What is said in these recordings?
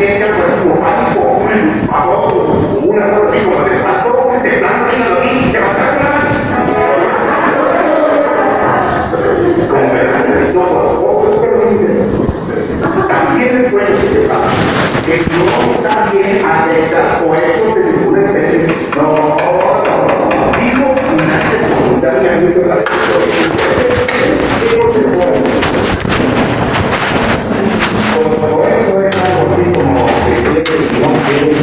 sienta por pánico, a otro, una cosa así como de paso, de plano, y te va a estar como verán, no, también es bueno que sepa que no está bien aceptar puestos de ninguna especie. No, digo, nace voluntariamente para por eso es algo así como que no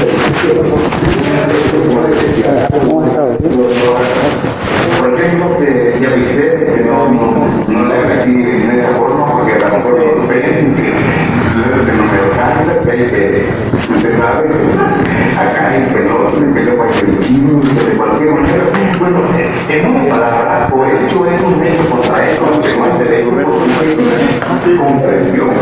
por ejemplo, que ya viste que no le haga así en esa forma, porque a lo mejor no ven que no me alcanza, que hay que, usted sabe, acá hay pelota para el chino, de cualquier manera. Bueno, en una palabra, o hecho es un hecho contra eso, que no se le comprendió.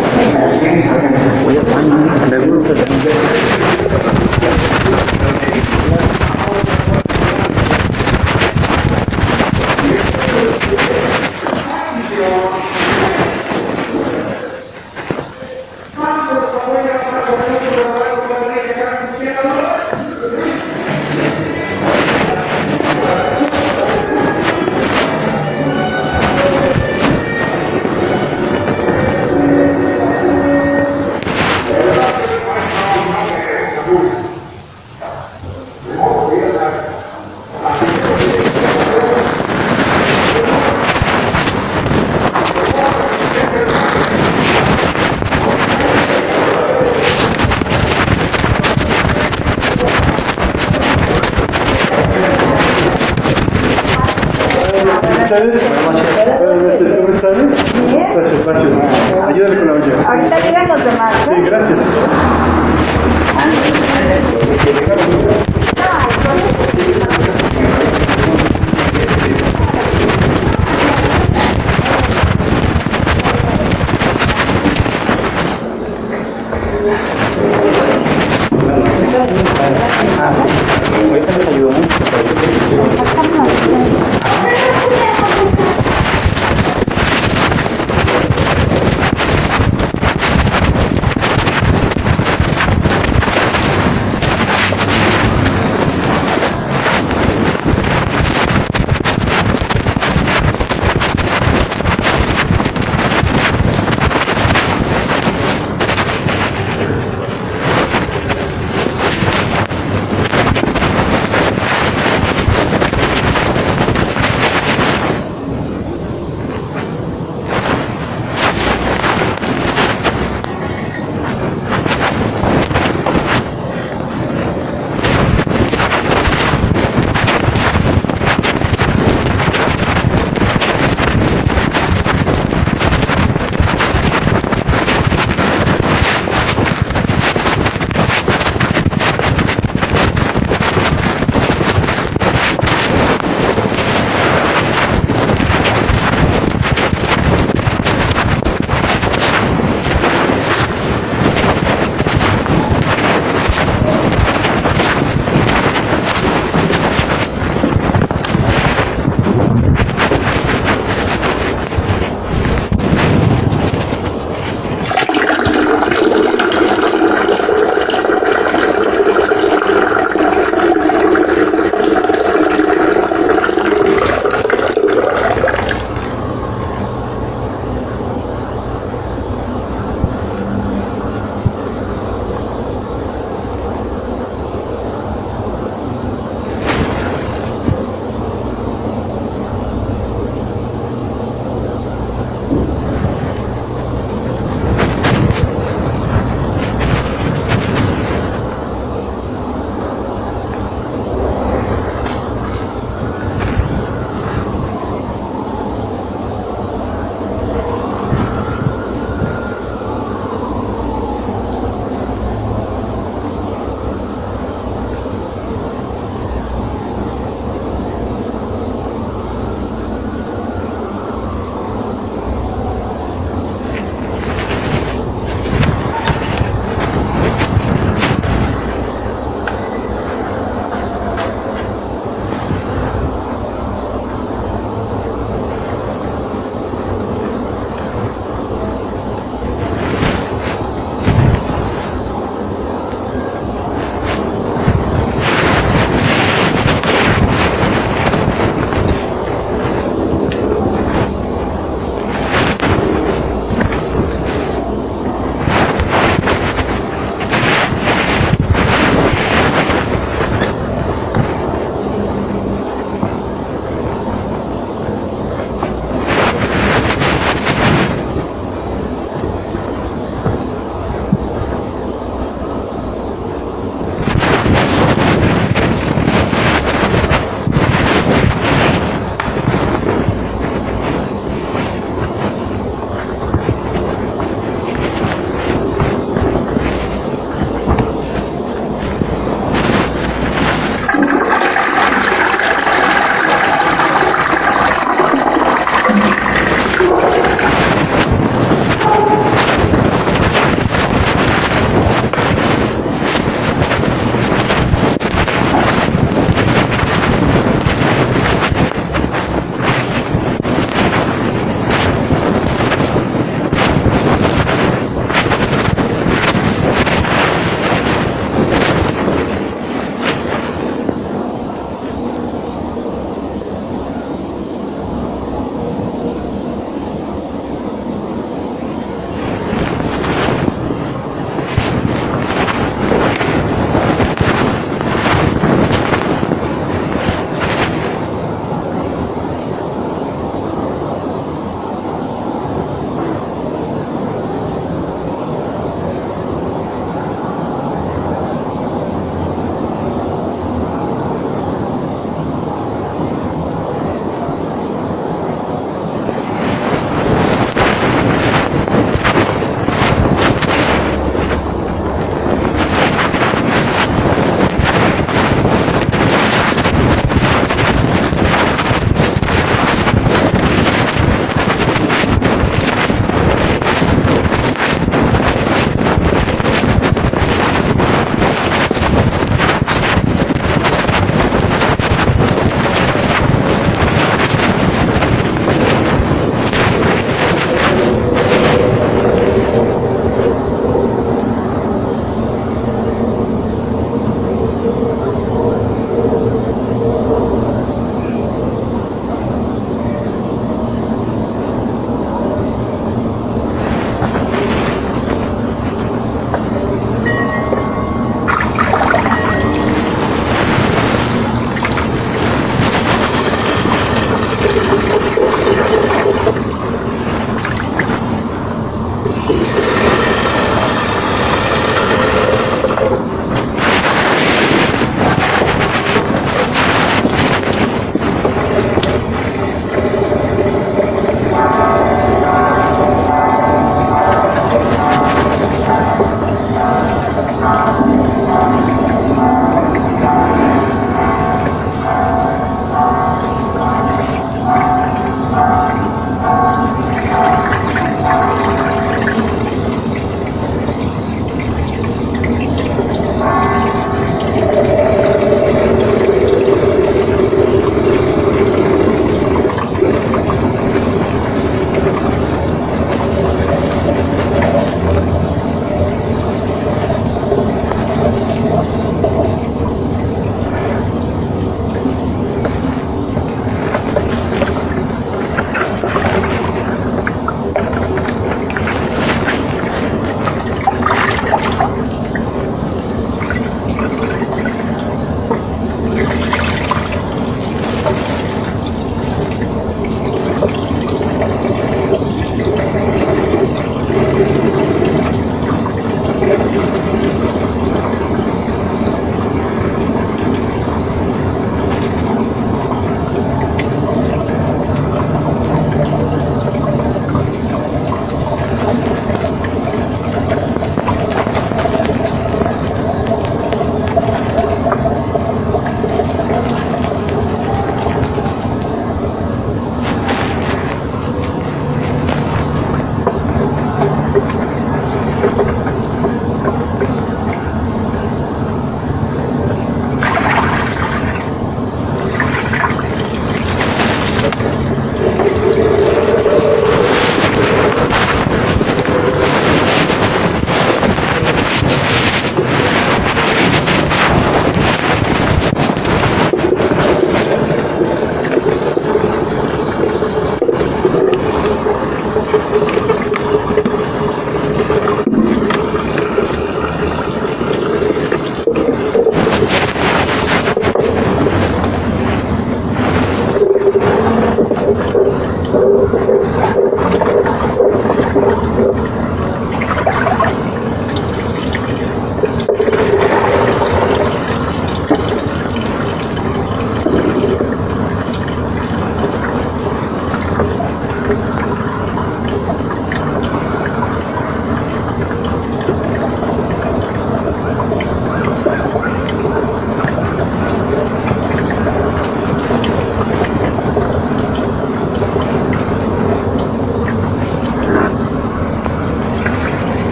Ayúdale con la olla. Ahorita llegan los demás, ¿eh? Sí, gracias. Ahorita les ayudo mucho.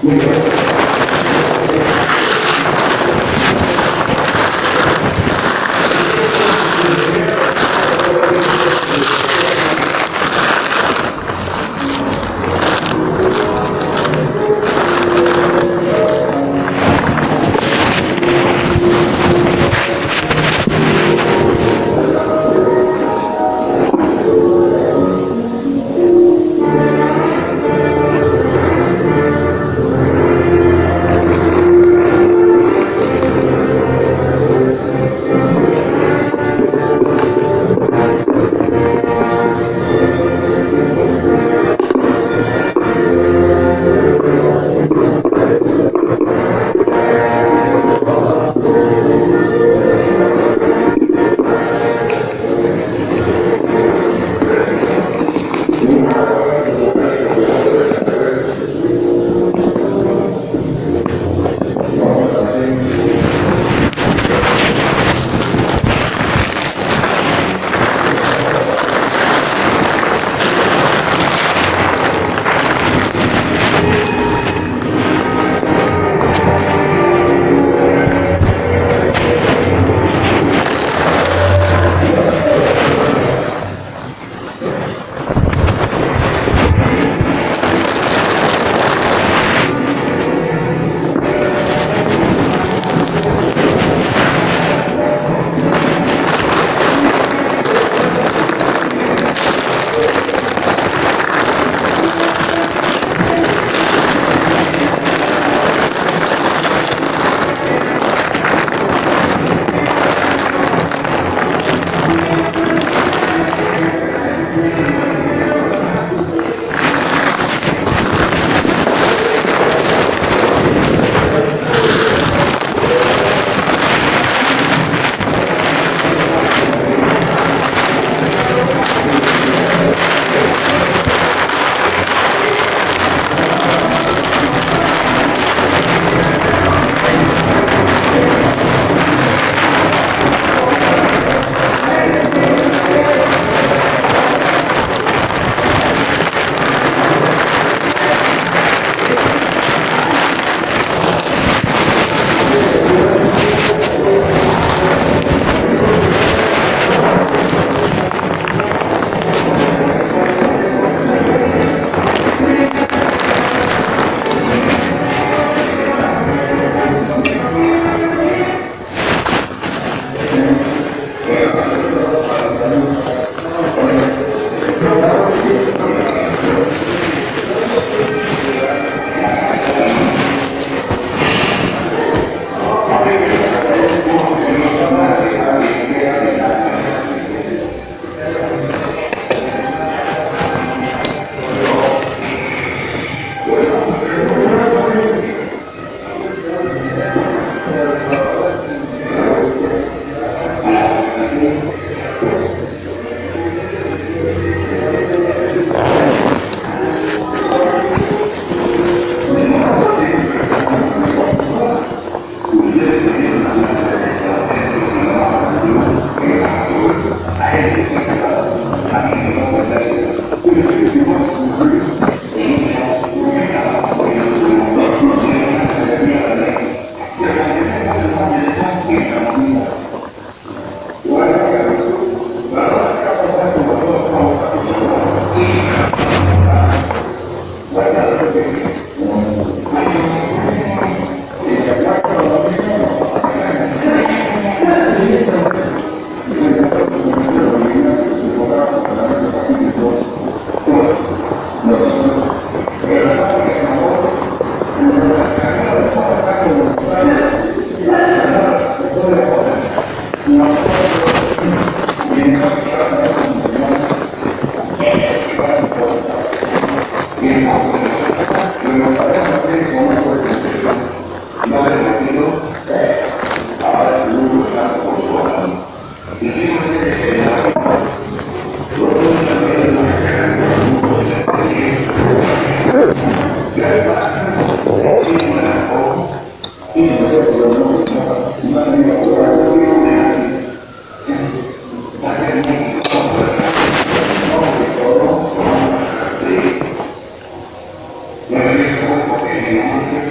Bueno,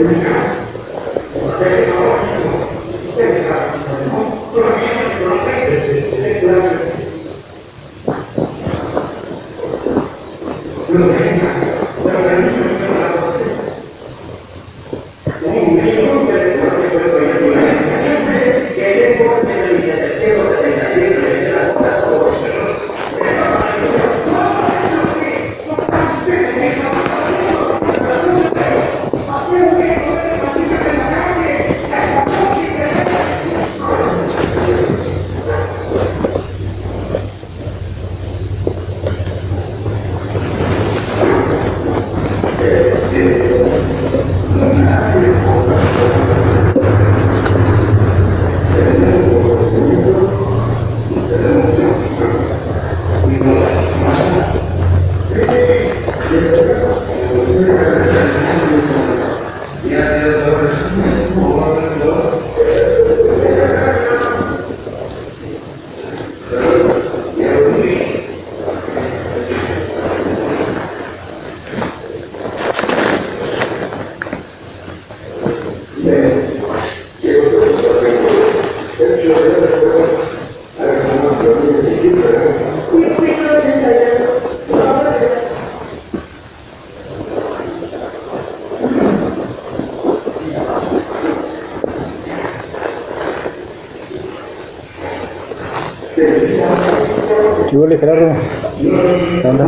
¿Qué huele, Gerardo? ¿Qué onda?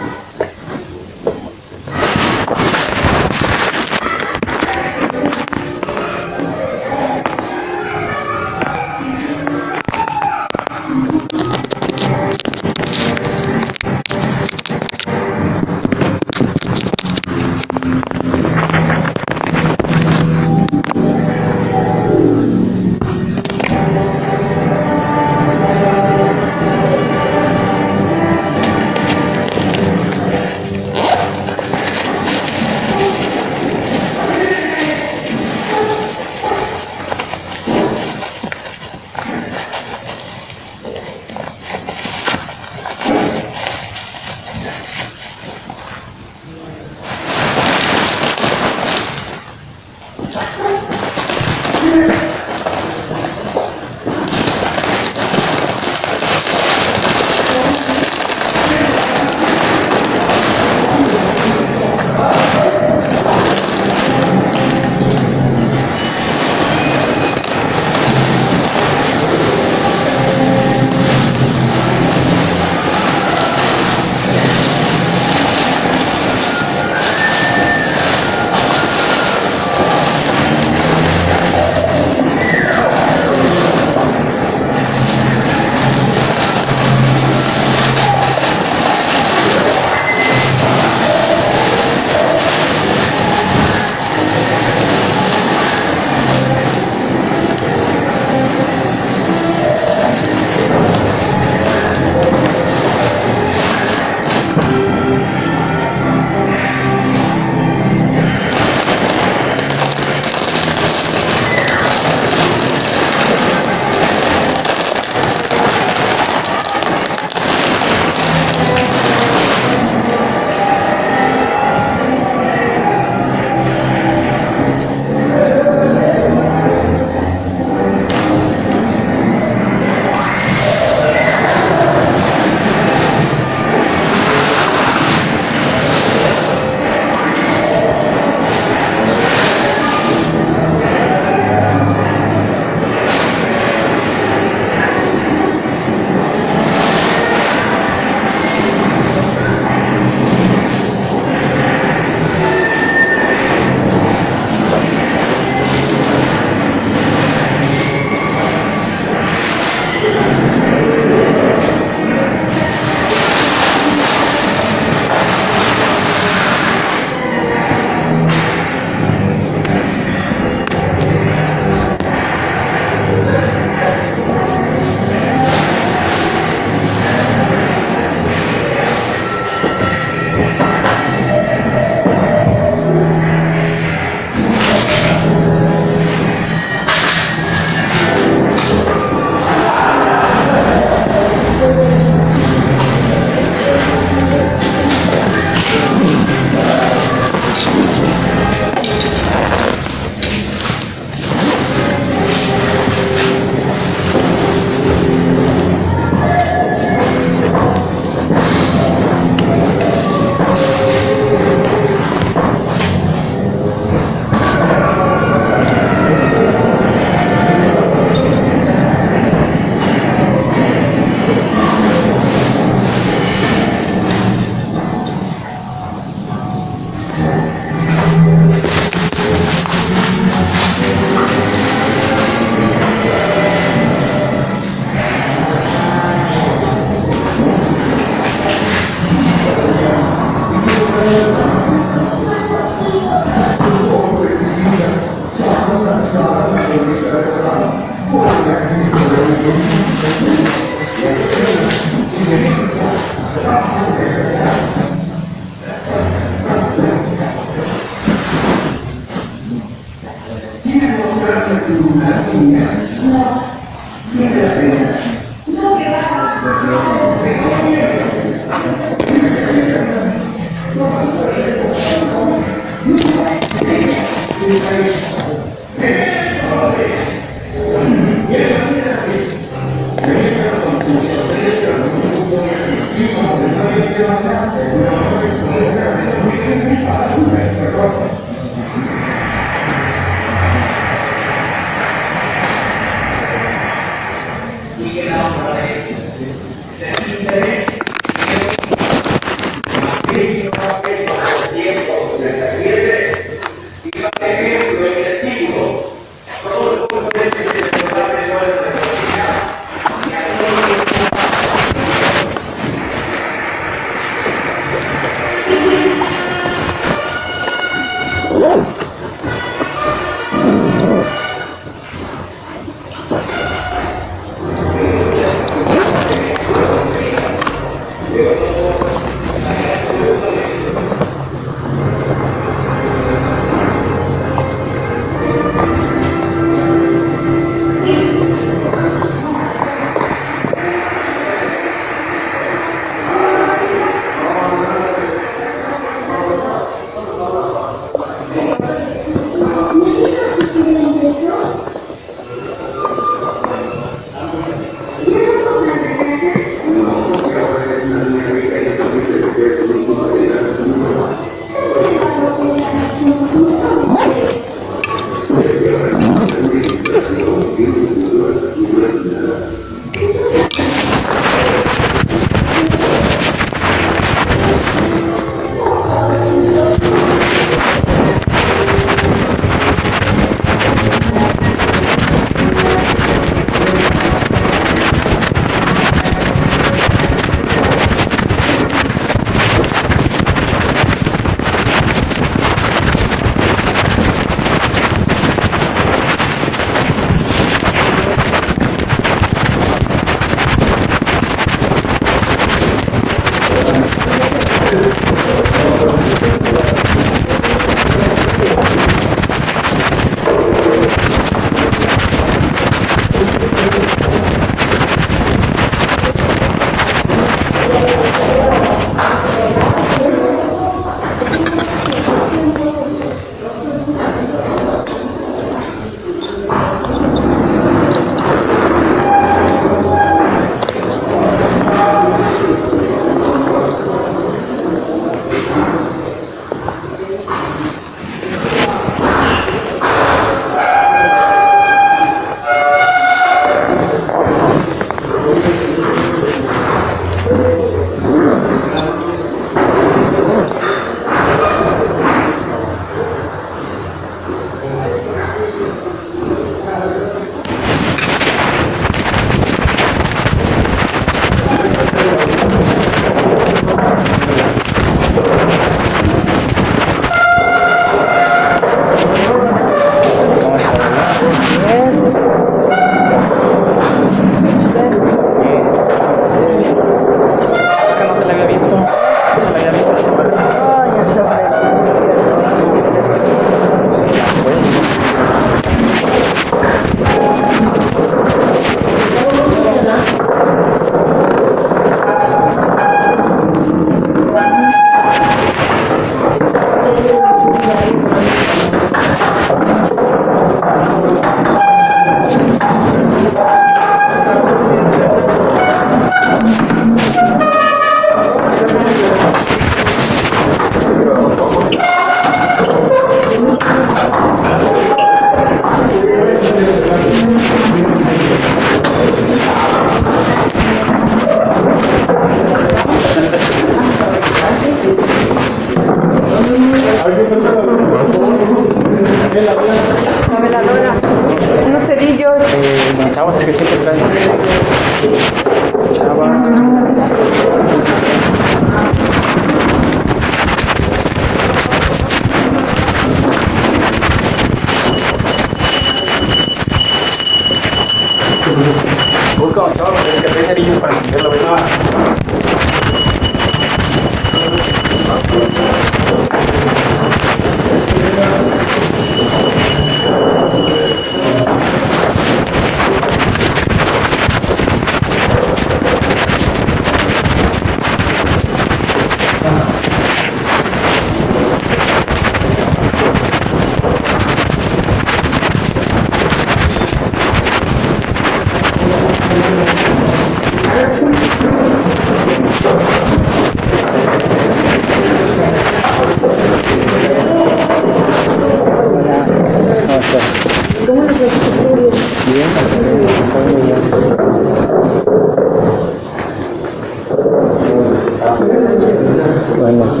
Bueno, sí.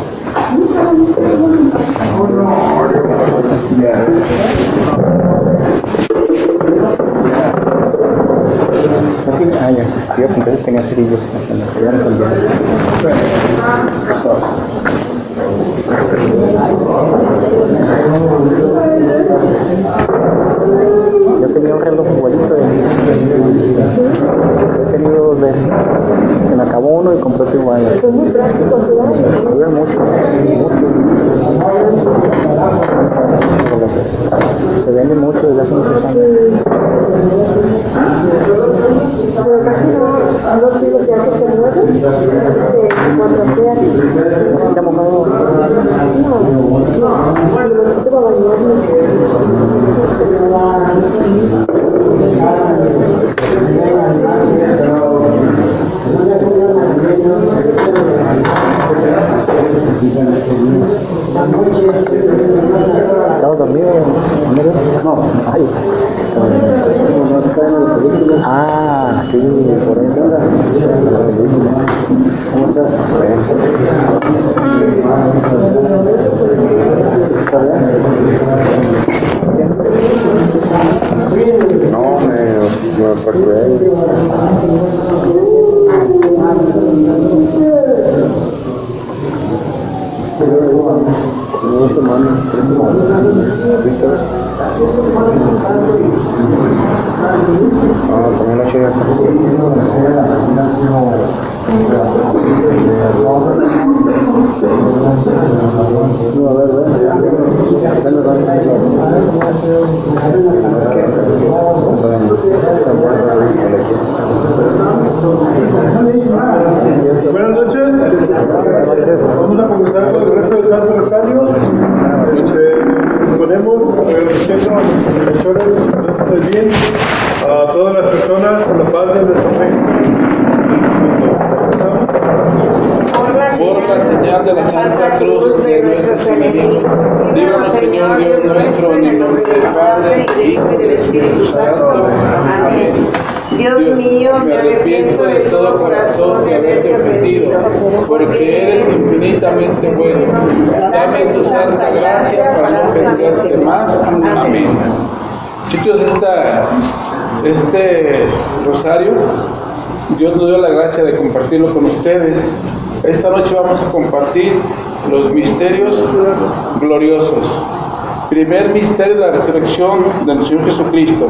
Ah, ya. Yo apunté que tenía cerillos. Ya no salía. Yo tenía un reloj igualito. Lo he tenido 2 veces. Se me acabó uno y compré otro igual. Duran mucho. Se vende mucho desde hace muchos años. Pero casi no sigo ya que se mueve, cuando sea así. ¿No se te ha mojado? No, me quito para ¿Estabas dormido? No. Ay. Ah, sí, por eso. ¿Cómo estás? No, me perturbé. Dos semanas, 3 semanas. ¿Viste? Ah, también no llegas a no, a ver, Buenas noches. Vamos a comenzar con el resto del Santo Rosario. Ponemos agradeciendo a nuestros profesores del bien, a todas las personas por la paz de nuestro México. Por la señal de la Santa Cruz de nuestros enemigos, líbranos, Señor Dios nuestro, en el nombre del Padre, del Hijo y del Espíritu Santo. Amén. Dios mío, Me arrepiento de todo corazón de haberte ofendido, porque eres infinitamente bueno. Dame tu santa gracia para no ofenderte más. Amén. Chicos, este rosario, Dios nos dio la gracia de compartirlo con ustedes. Esta noche vamos a compartir los misterios gloriosos. Primer misterio, la resurrección del Señor Jesucristo.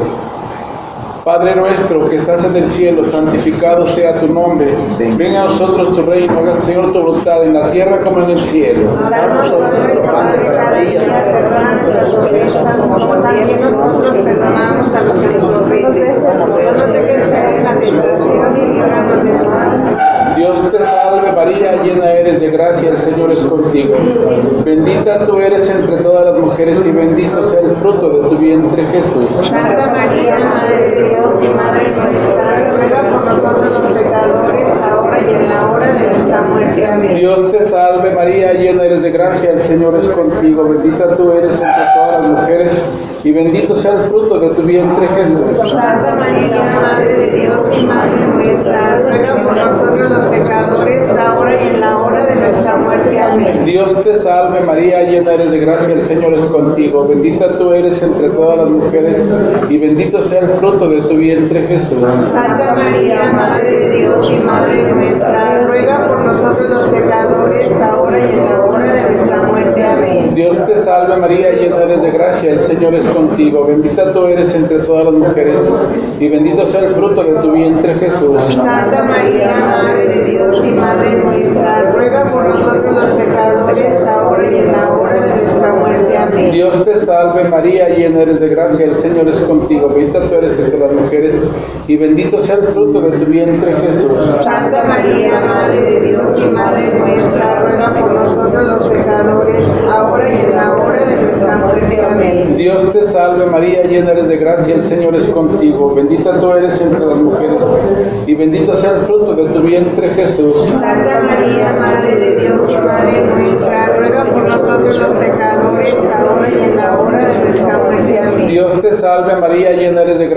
Padre nuestro que estás en el cielo, santificado sea tu nombre. Venga a nosotros tu reino, haga Señor tu voluntad en la tierra como en el cielo. Danos hoy nuestro pan de cada día, perdona nuestras ofensas, como también nosotros perdonamos a los que nos ofenden. No nos dejes caer en la tentación y líbranos del mal. Dios te salve María, llena eres de gracia, el Señor es contigo. Bendita tú eres entre todas las mujeres y bendito sea el fruto de tu vientre Jesús. Santa María, Madre de Dios y Madre nuestra, ruega por nosotros los pecadores, ahora y en la hora de nuestra muerte. Amén. Dios te salve María, llena eres de gracia, el Señor es contigo. Bendita tú eres entre todas las mujeres y bendito sea el fruto de tu vientre Jesús. Santa María, Madre de Dios y Madre nuestra, ruega por nosotros los pecadores, ahora y en la hora de nuestra muerte. Amén. Dios te salve María, llena eres de gracia, el Señor es contigo. Bendita tú eres entre todas las mujeres y bendito sea el fruto de tu vientre Jesús. Santa María, Madre de Dios y Madre nuestra, ruega por nosotros los pecadores, ahora y en la hora de nuestra muerte. Amén. Dios te salve María, llena eres de gracia, el Señor es contigo. Bendita tú eres entre todas las mujeres y bendito sea el fruto de tu vientre Jesús. Santa María, Madre de Dios y Madre nuestra, ruega por nosotros los pecadores, ahora y en la hora de nuestra muerte. Amén. Dios te salve María, llena eres de gracia, el Señor es contigo. Bendita tú eres entre las mujeres y bendito sea el fruto de tu vientre Jesús. Santa María, Madre de Dios y Madre nuestra, ruega por nosotros los pecadores, ahora y en la hora de nuestra muerte. Amén. Dios te salve María, llena eres de gracia, el Señor es contigo. Bendita tú eres entre las mujeres y bendito sea el fruto de tu vientre Jesús. Santa María, Madre de Dios y Madre nuestra, ruega por nosotros los pecadores, ahora y en la hora de nuestra muerte. Amén. Dios te salve María, llena eres de gracia,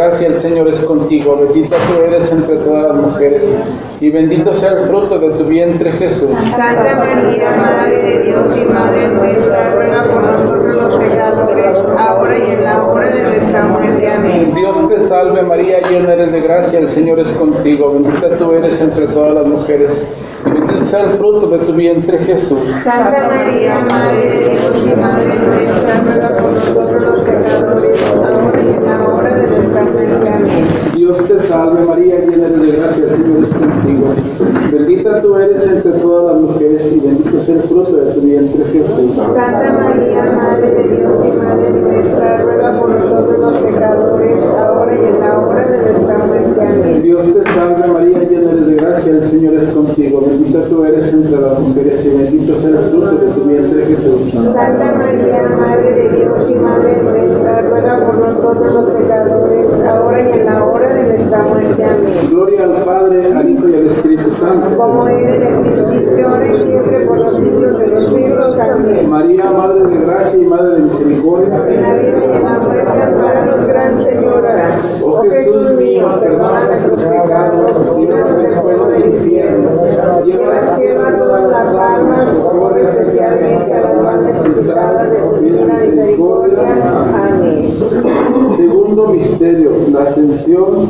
gracia, el Señor es contigo. Bendita tú eres entre todas las mujeres, y bendito sea el fruto de tu vientre, Jesús. Santa María, Madre de Dios y Madre nuestra, ruega por nosotros los pecadores, ahora y en la hora de nuestra muerte. Amén. Dios te salve María, llena eres de gracia, el Señor es contigo. Bendita tú eres entre todas las mujeres, y bendito sea el fruto de tu vientre, Jesús. Santa María, Madre de Dios y Madre nuestra, ruega por nosotros los pecadores, ahora y en la hora de nuestra muerte. Amén. Dios te salve María, llena eres de gracia, el Señor es contigo. Bendita tú eres entre todas las mujeres, y bendito sea el fruto de tu vientre, Jesús. Santa María, Madre de Dios y Madre nuestra, ruega por nosotros los pecadores, ahora y en la hora de nuestra muerte. Amén. Dios te salve María, llena eres de gracia, el Señor es contigo. Bendita tú eres entre las mujeres, y bendito sea el fruto de tu vientre, Jesús. Santa María, Madre de Dios y Madre nuestra, ruega por nosotros los pecadores, ahora y en la hora de nuestra muerte. Amén. Gloria al Padre, al Hijo y al Espíritu Santo. Como era en el principio, ahora y siempre, por los siglos de los siglos. Amén. María, Madre de gracia y Madre de misericordia. En la vida y en la muerte, ampáranos, Gran Señora. Oh Jesús mío, perdona nuestros pecados, líbranos del fuego del infierno. Lleva al cielo a todas las almas, socorre especialmente a las más necesitadas de tu divina misericordia. Amén. Segundo misterio, la ascensión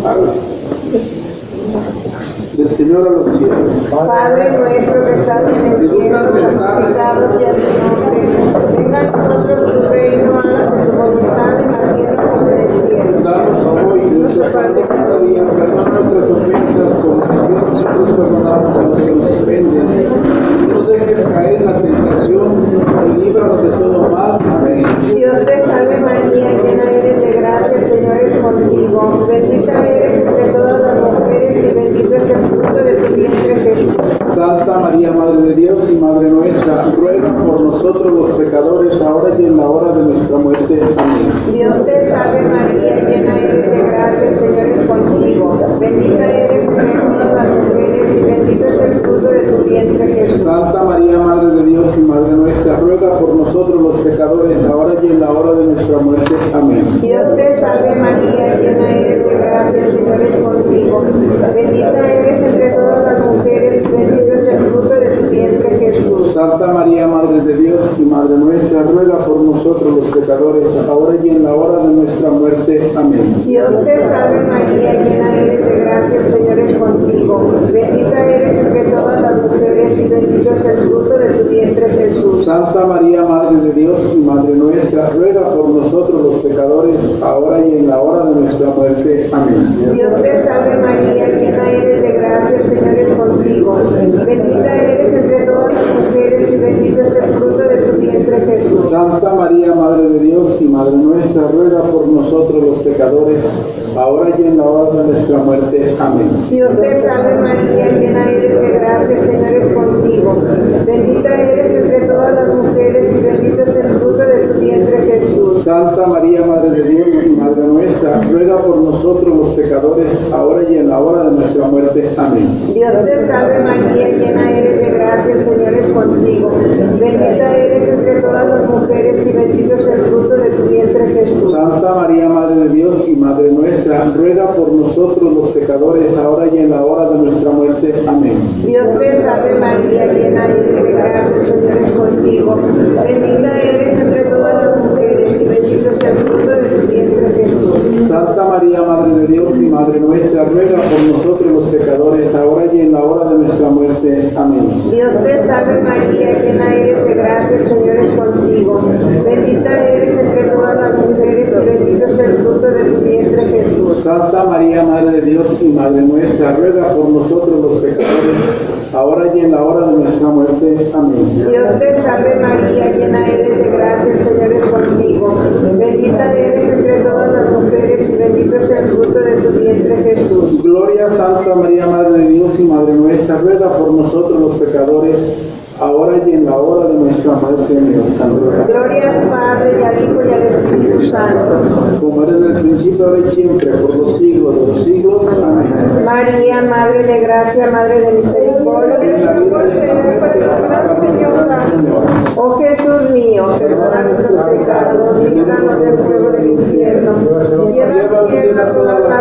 del Señor a los cielos. Padre nuestro que estás en el cielo, santificado sea tu nombre. Venga a nosotros tu reino, hágase tu voluntad en la tierra como en el cielo. Danos hoy nuestro pan de cada día, perdona nuestras ofensas, como también nosotros perdonamos a los que nos ofenden. No nos dejes caer en la tentación, y líbranos de todo mal. Amén. Dios te salve María, llena eres de gracia, el Señor es contigo. Bendita eres entre todas las mujeres, y bendito es el fruto de tu vientre, Jesús. Santa María, Madre de Dios y Madre nuestra, ruega por nosotros los pecadores, ahora y en la hora de nuestra muerte. Amén. Dios te salve María, llena eres de gracia, el Señor es contigo. Bendita eres entre todas las mujeres, y bendito es el fruto de tu vientre, Jesús. Santa María, Madre de Dios y Madre nuestra, ruega por nosotros los pecadores, ahora y en la hora de nuestra muerte. Amén. Dios te salve María, llena eres de gracia, el Señor es contigo. Bendita eres entre todas las mujeres, y bendito es el fruto de tu vientre, Jesús. Santa María, Madre de Dios y Madre nuestra, ruega por nosotros los pecadores, ahora y en la hora de nuestra muerte. Amén. Dios te salve María, llena eres de gracia, el Señor es contigo. Bendita eres entre todas las mujeres, y bendito es el fruto de tu vientre, Jesús. Santa María, Madre de Dios y Madre nuestra, ruega por nosotros los pecadores, ahora y en la hora de nuestra muerte. Amén. Dios te salve María, llena eres de gracia, el Señor es contigo. Bendita eres entre todas las mujeres, y bendito es el fruto de tu vientre, Jesús. Santa María, Madre de Dios y Madre nuestra, ruega por nosotros los pecadores, ahora y en la hora de nuestra muerte. Amén. Dios te salve María, llena eres de gracia, el Señor es contigo. Bendita eres entre todas las mujeres, y bendito es el fruto de tu vientre, Jesús. Santa María, Madre de Dios y Madre nuestra, ruega por nosotros los pecadores, ahora y en la hora de nuestra muerte. Amén. Dios te salve María, llena eres de gracia, el Señor es contigo. Bendita eres entre todas las mujeres, y bendito es el fruto de tu vientre, Jesús. Santa María, Madre de Dios y Madre nuestra, ruega por nosotros los pecadores, ahora y en la hora de nuestra muerte. Amén. Dios te salve María, llena eres de gracia, el Señor es contigo. Bendita eres entre todas las mujeres, y bendito es el fruto de tu vientre, Jesús. Santa María, Madre de Dios y Madre nuestra, ruega por nosotros los pecadores, ahora y en la hora de nuestra muerte. Amén. Dios te salve María, llena eres de gracia, el Señor es contigo. Bendita eres entre todas las mujeres, y bendito es el fruto de tu vientre, Jesús. Santa María, Madre de Dios y Madre nuestra, ruega por nosotros los pecadores, ahora y en la hora de nuestra muerte. Amén. Dios te salve María, llena eres de gracia, el Señor es contigo. Bendita eres entre todas las mujeres, y bendito es el fruto de tu vientre, Jesús. Gloria a Santa María, Madre de Dios y Madre nuestra, ruega por nosotros los pecadores, ahora y en la hora de nuestra muerte. Amén. Gloria al Padre, y al Hijo, y al Espíritu Santo. Como era en el principio, ahora y siempre, por los siglos de los siglos. Amén. María, Madre de gracia, Madre de misericordia, En la vida y en la muerte, Señora. Oh Jesús mío, perdona nuestros pecados, líbranos del fuego del infierno. Lleva al cielo a todas las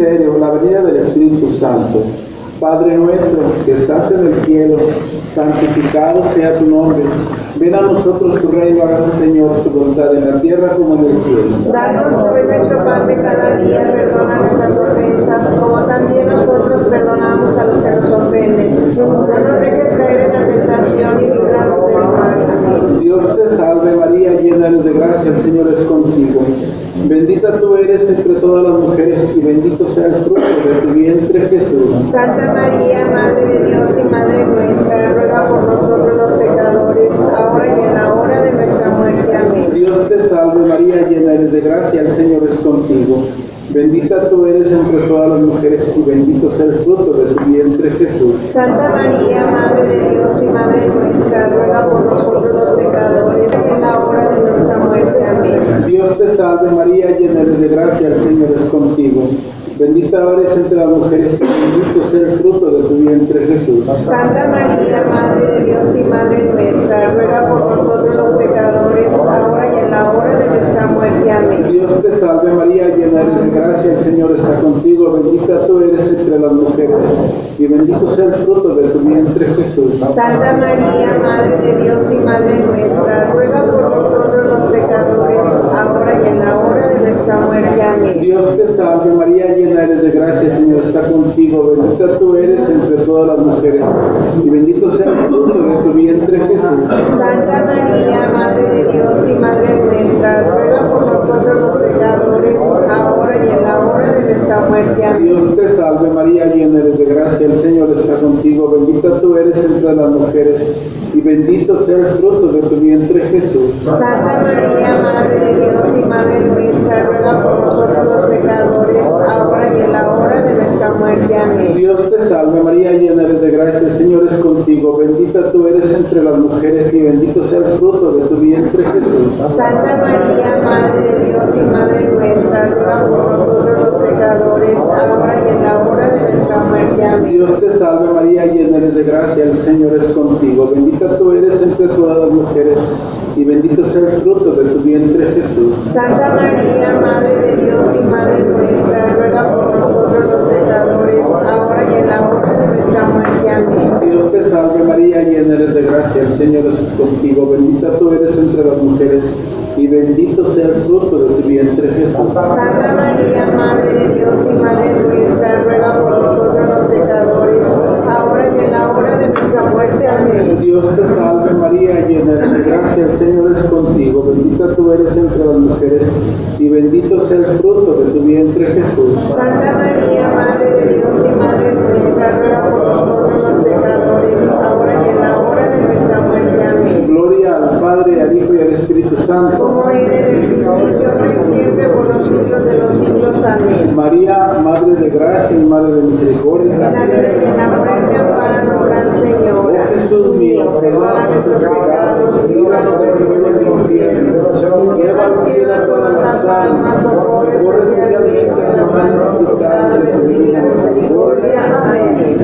misterio, la venida del Espíritu Santo. Padre nuestro que estás en el cielo, santificado sea tu nombre. Ven a nosotros tu reino, hágase Señor tu voluntad en la tierra como en el cielo. Danos hoy nuestro pan de cada día, perdona nuestras ofensas, como también nosotros perdonamos a los que nos ofenden. No nos dejes caer en la tentación y líbranos del mal. Amén. Dios te salve María, llena eres de gracia, el Señor es contigo. Bendita tú eres entre todas las mujeres y bendito sea el fruto de tu vientre Jesús. Santa María, Madre de Dios y Madre nuestra, ruega por nosotros los pecadores, ahora y en la hora de nuestra muerte. Amén. Dios te salve María, llena eres de gracia, el Señor es contigo. Bendita tú eres entre todas las mujeres y bendito sea el fruto de tu vientre Jesús. Santa María, Madre de Dios y Madre nuestra, ruega por nosotros los pecadores, y en la hora de nuestra muerte. Amén. Dios te salve María, llena eres de gracia, el Señor es contigo. Bendita eres entre las mujeres y bendito sea el fruto de tu vientre Jesús. Santa María, Madre de Dios y Madre nuestra, ruega por nosotros los pecadores, ahora y en la hora de nuestra muerte. Amén. Dios te salve María, llena eres de gracia, el Señor está contigo. Bendita tú eres entre las mujeres y bendito sea el fruto de tu vientre Jesús. Santa María, Madre de Dios y Madre nuestra, ruega por nosotros los pecadores, ahora y en la hora de nuestra muerte. Amén. Dios te salve María, llena eres de gracia, el Señor está contigo. Bendita tú eres entre todas las mujeres y bendito sea el fruto de tu vientre Jesús. Santa María, Madre de Dios y Madre nuestra, ruega por nosotros los pecadores, ahora y en la hora de nuestra muerte. Amén. Dios te salve María, llena eres de gracia, el Señor está contigo. Bendita tú eres entre las mujeres y bendito sea el fruto de tu vientre Jesús. Santa María, Madre de Dios y Madre nuestra, ruega por nosotros los pecadores, ahora y en la hora de nuestra muerte. Amén. Dios te salve María, llena eres de gracia, el Señor es contigo. Bendita tú eres entre las mujeres y bendito sea el fruto de tu vientre Jesús. Santa María, Madre de Dios y Madre nuestra, ruega por nosotros los pecadores, ahora y en la hora de nuestra muerte. Amén. Dios te salve María, llena eres de gracia, el Señor es contigo. Bendita tú eres entre todas las mujeres y bendito sea el fruto de tu vientre Jesús. Santa María, Madre de Dios y Madre nuestra, ruega por nosotros los pecadores, ahora y en la hora de nuestra muerte. Amén. Dios te salve María, llena eres de gracia, el Señor es contigo. Bendita tú eres entre las mujeres y bendito sea el fruto de tu vientre Jesús. Santa María, Madre de Dios y Madre nuestra, ruega por nosotros los pecadores, ahora y en la hora de nuestra muerte. Amén. Dios te salve María, llena eres de gracia, el Señor es contigo. Bendita tú eres entre las mujeres y bendito sea el fruto de tu vientre Jesús. Santa María, Madre de Dios y Madre nuestra, ruega por nosotros los pecadores, ahora y en la hora de nuestra muerte. Amén. Gloria al Padre, al Hijo y al Espíritu Santo. Como era en el principio, ahora y siempre, por los siglos de los siglos. Amén. María, Madre de gracia y Madre de misericordia. En la vida y en la muerte, ampáranos, Gran Señora. Oh Jesús mío, perdona nuestros pecados, líbranos del fuego del infierno. Lleva al cielo a todas las almas, socorre especialmente a las más necesitadas de tu divina misericordia. Amén.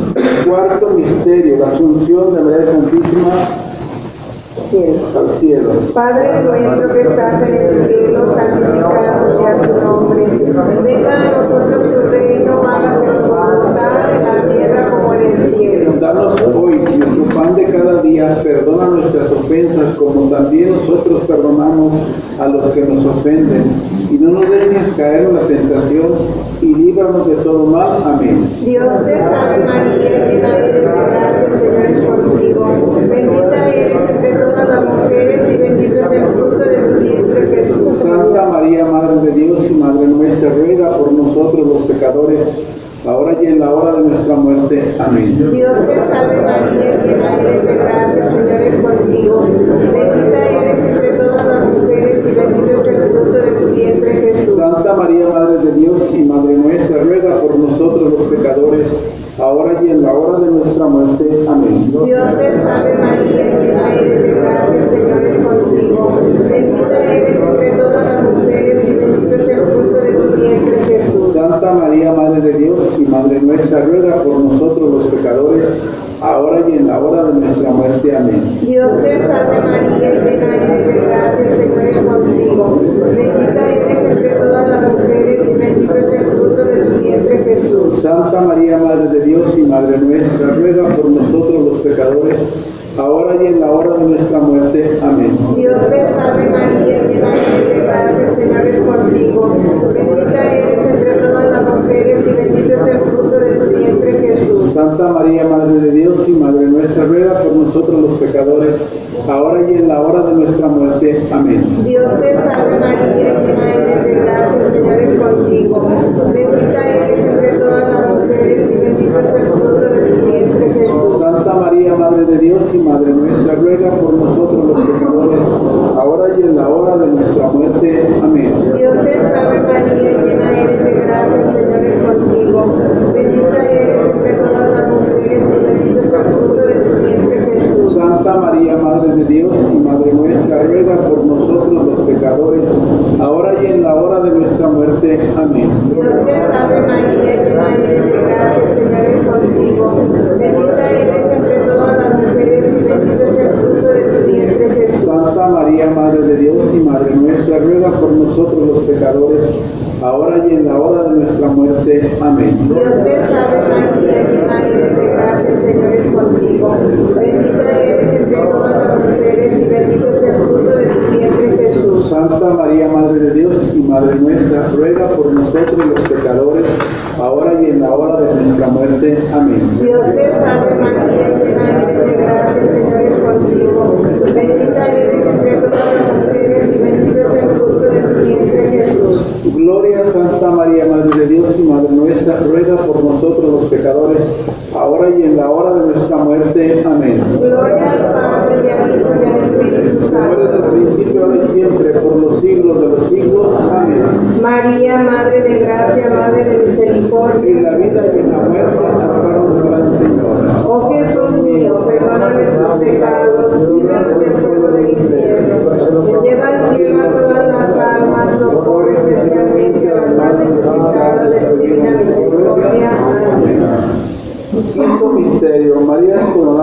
Cuarto misterio, la asunción de María Santísima al cielo. Padre nuestro que estás en el cielo, santificado sea tu nombre. Venga a nosotros tu reino, hágase tu voluntad en la tierra como en el cielo. Danos hoy nuestro pan de cada día, perdona nuestras ofensas como también nosotros perdonamos a los que nos ofenden. Y no nos dejes caer en la tentación y líbranos de todo mal. Amén. Dios te salve María, llena eres de gracia, el Señor es contigo. Bendita eres entre todas las mujeres y bendito es el fruto de tu vientre Jesús. Santa María, Madre de Dios y Madre nuestra, ruega por nosotros los pecadores, ahora y en la hora de nuestra muerte. Amén. Dios te salve María, llena eres de gracia, el Señor es contigo. Bendita eres entre todas las mujeres y bendito es el fruto de tu vientre Jesús. Santa María, Madre de Dios y Madre nuestra, ruega por nosotros los pecadores, ahora y en la hora de nuestra muerte. Amén. Dios te salve María, llena eres de gracia, el Señor es contigo. Bendita eres entre todas las mujeres y bendito es el fruto de tu vientre Jesús. Santa María, Madre de Dios y Madre nuestra, ruega por nosotros los pecadores, ahora y en la hora de nuestra muerte. Amén. Dios te salve María, llena eres de gracia, el Señor es contigo. Bendita eres entre todas las mujeres y bendito es el fruto de tu vientre de nuestra muerte. Amén. Dios te salve María, llena eres de gracia, el Señor es contigo. Bendita eres entre todas las mujeres y bendito es el fruto de tu vientre, Jesús. Santa María, Madre de Dios y Madre nuestra, ruega por nosotros los pecadores, ahora y en la hora de nuestra muerte. Amén. Dios te salve María, llena eres de gracia, el Señor es contigo. Bendita eres entre todas las mujeres y bendito es el fruto de tu vientre, Jesús. Santa María, Madre de Dios y Madre nuestra, ruega por nosotros los pecadores, ahora y en la hora de nuestra muerte. Amén. Dios te salve María, llena eres de gracia, el Señor es contigo. Bendita eres entre todas las mujeres y bendito es el fruto de tu vientre, Jesús. Santa María, Madre de Dios y Madre nuestra, ruega por nosotros los pecadores, ahora y en la hora de nuestra muerte. Amén. Dios te salve María, llena eres de gracia, el Señor es contigo. Bendita eres entre todas las mujeres y bendito es el fruto de tu vientre, Jesús. Santa María, Madre de Dios y Madre nuestra, ruega por nosotros los pecadores, ahora y en la hora de nuestra muerte. Amén. Dios te salve María, llena eres de gracia, el Señor es contigo. Bendita eres entre todas las mujeres y bendito es el fruto de tu vientre, Jesús. Santa María, Madre de Dios y Madre nuestra, ruega por nosotros los pecadores, ahora y en la hora de nuestra muerte. Amén. Dios te salve María, llena eres de gracia, el Señor es contigo. Bendita eres entre todas las mujeres y bendito es el fruto de tu vientre, Jesús. Gloria a Santa María, Madre de Dios y Madre nuestra, ruega por nosotros los pecadores, ahora y en la hora de nuestra muerte. Amén. Gloria al Padre y al Hijo y al Espíritu Como Santo. eres del principio, ahora y siempre, por los siglos de los siglos. Amén. María, Madre de gracia, Madre de misericordia. En la vida y en la muerte, amparanos, Gran Señora. Oh Jesús mío, perdona nuestros pecados, líbranos del fuego del infierno. Lleva al cielo a todas las almas, socorre especialmente a las más necesitadas de tu divina misericordia. Amén. Quinto misterio, María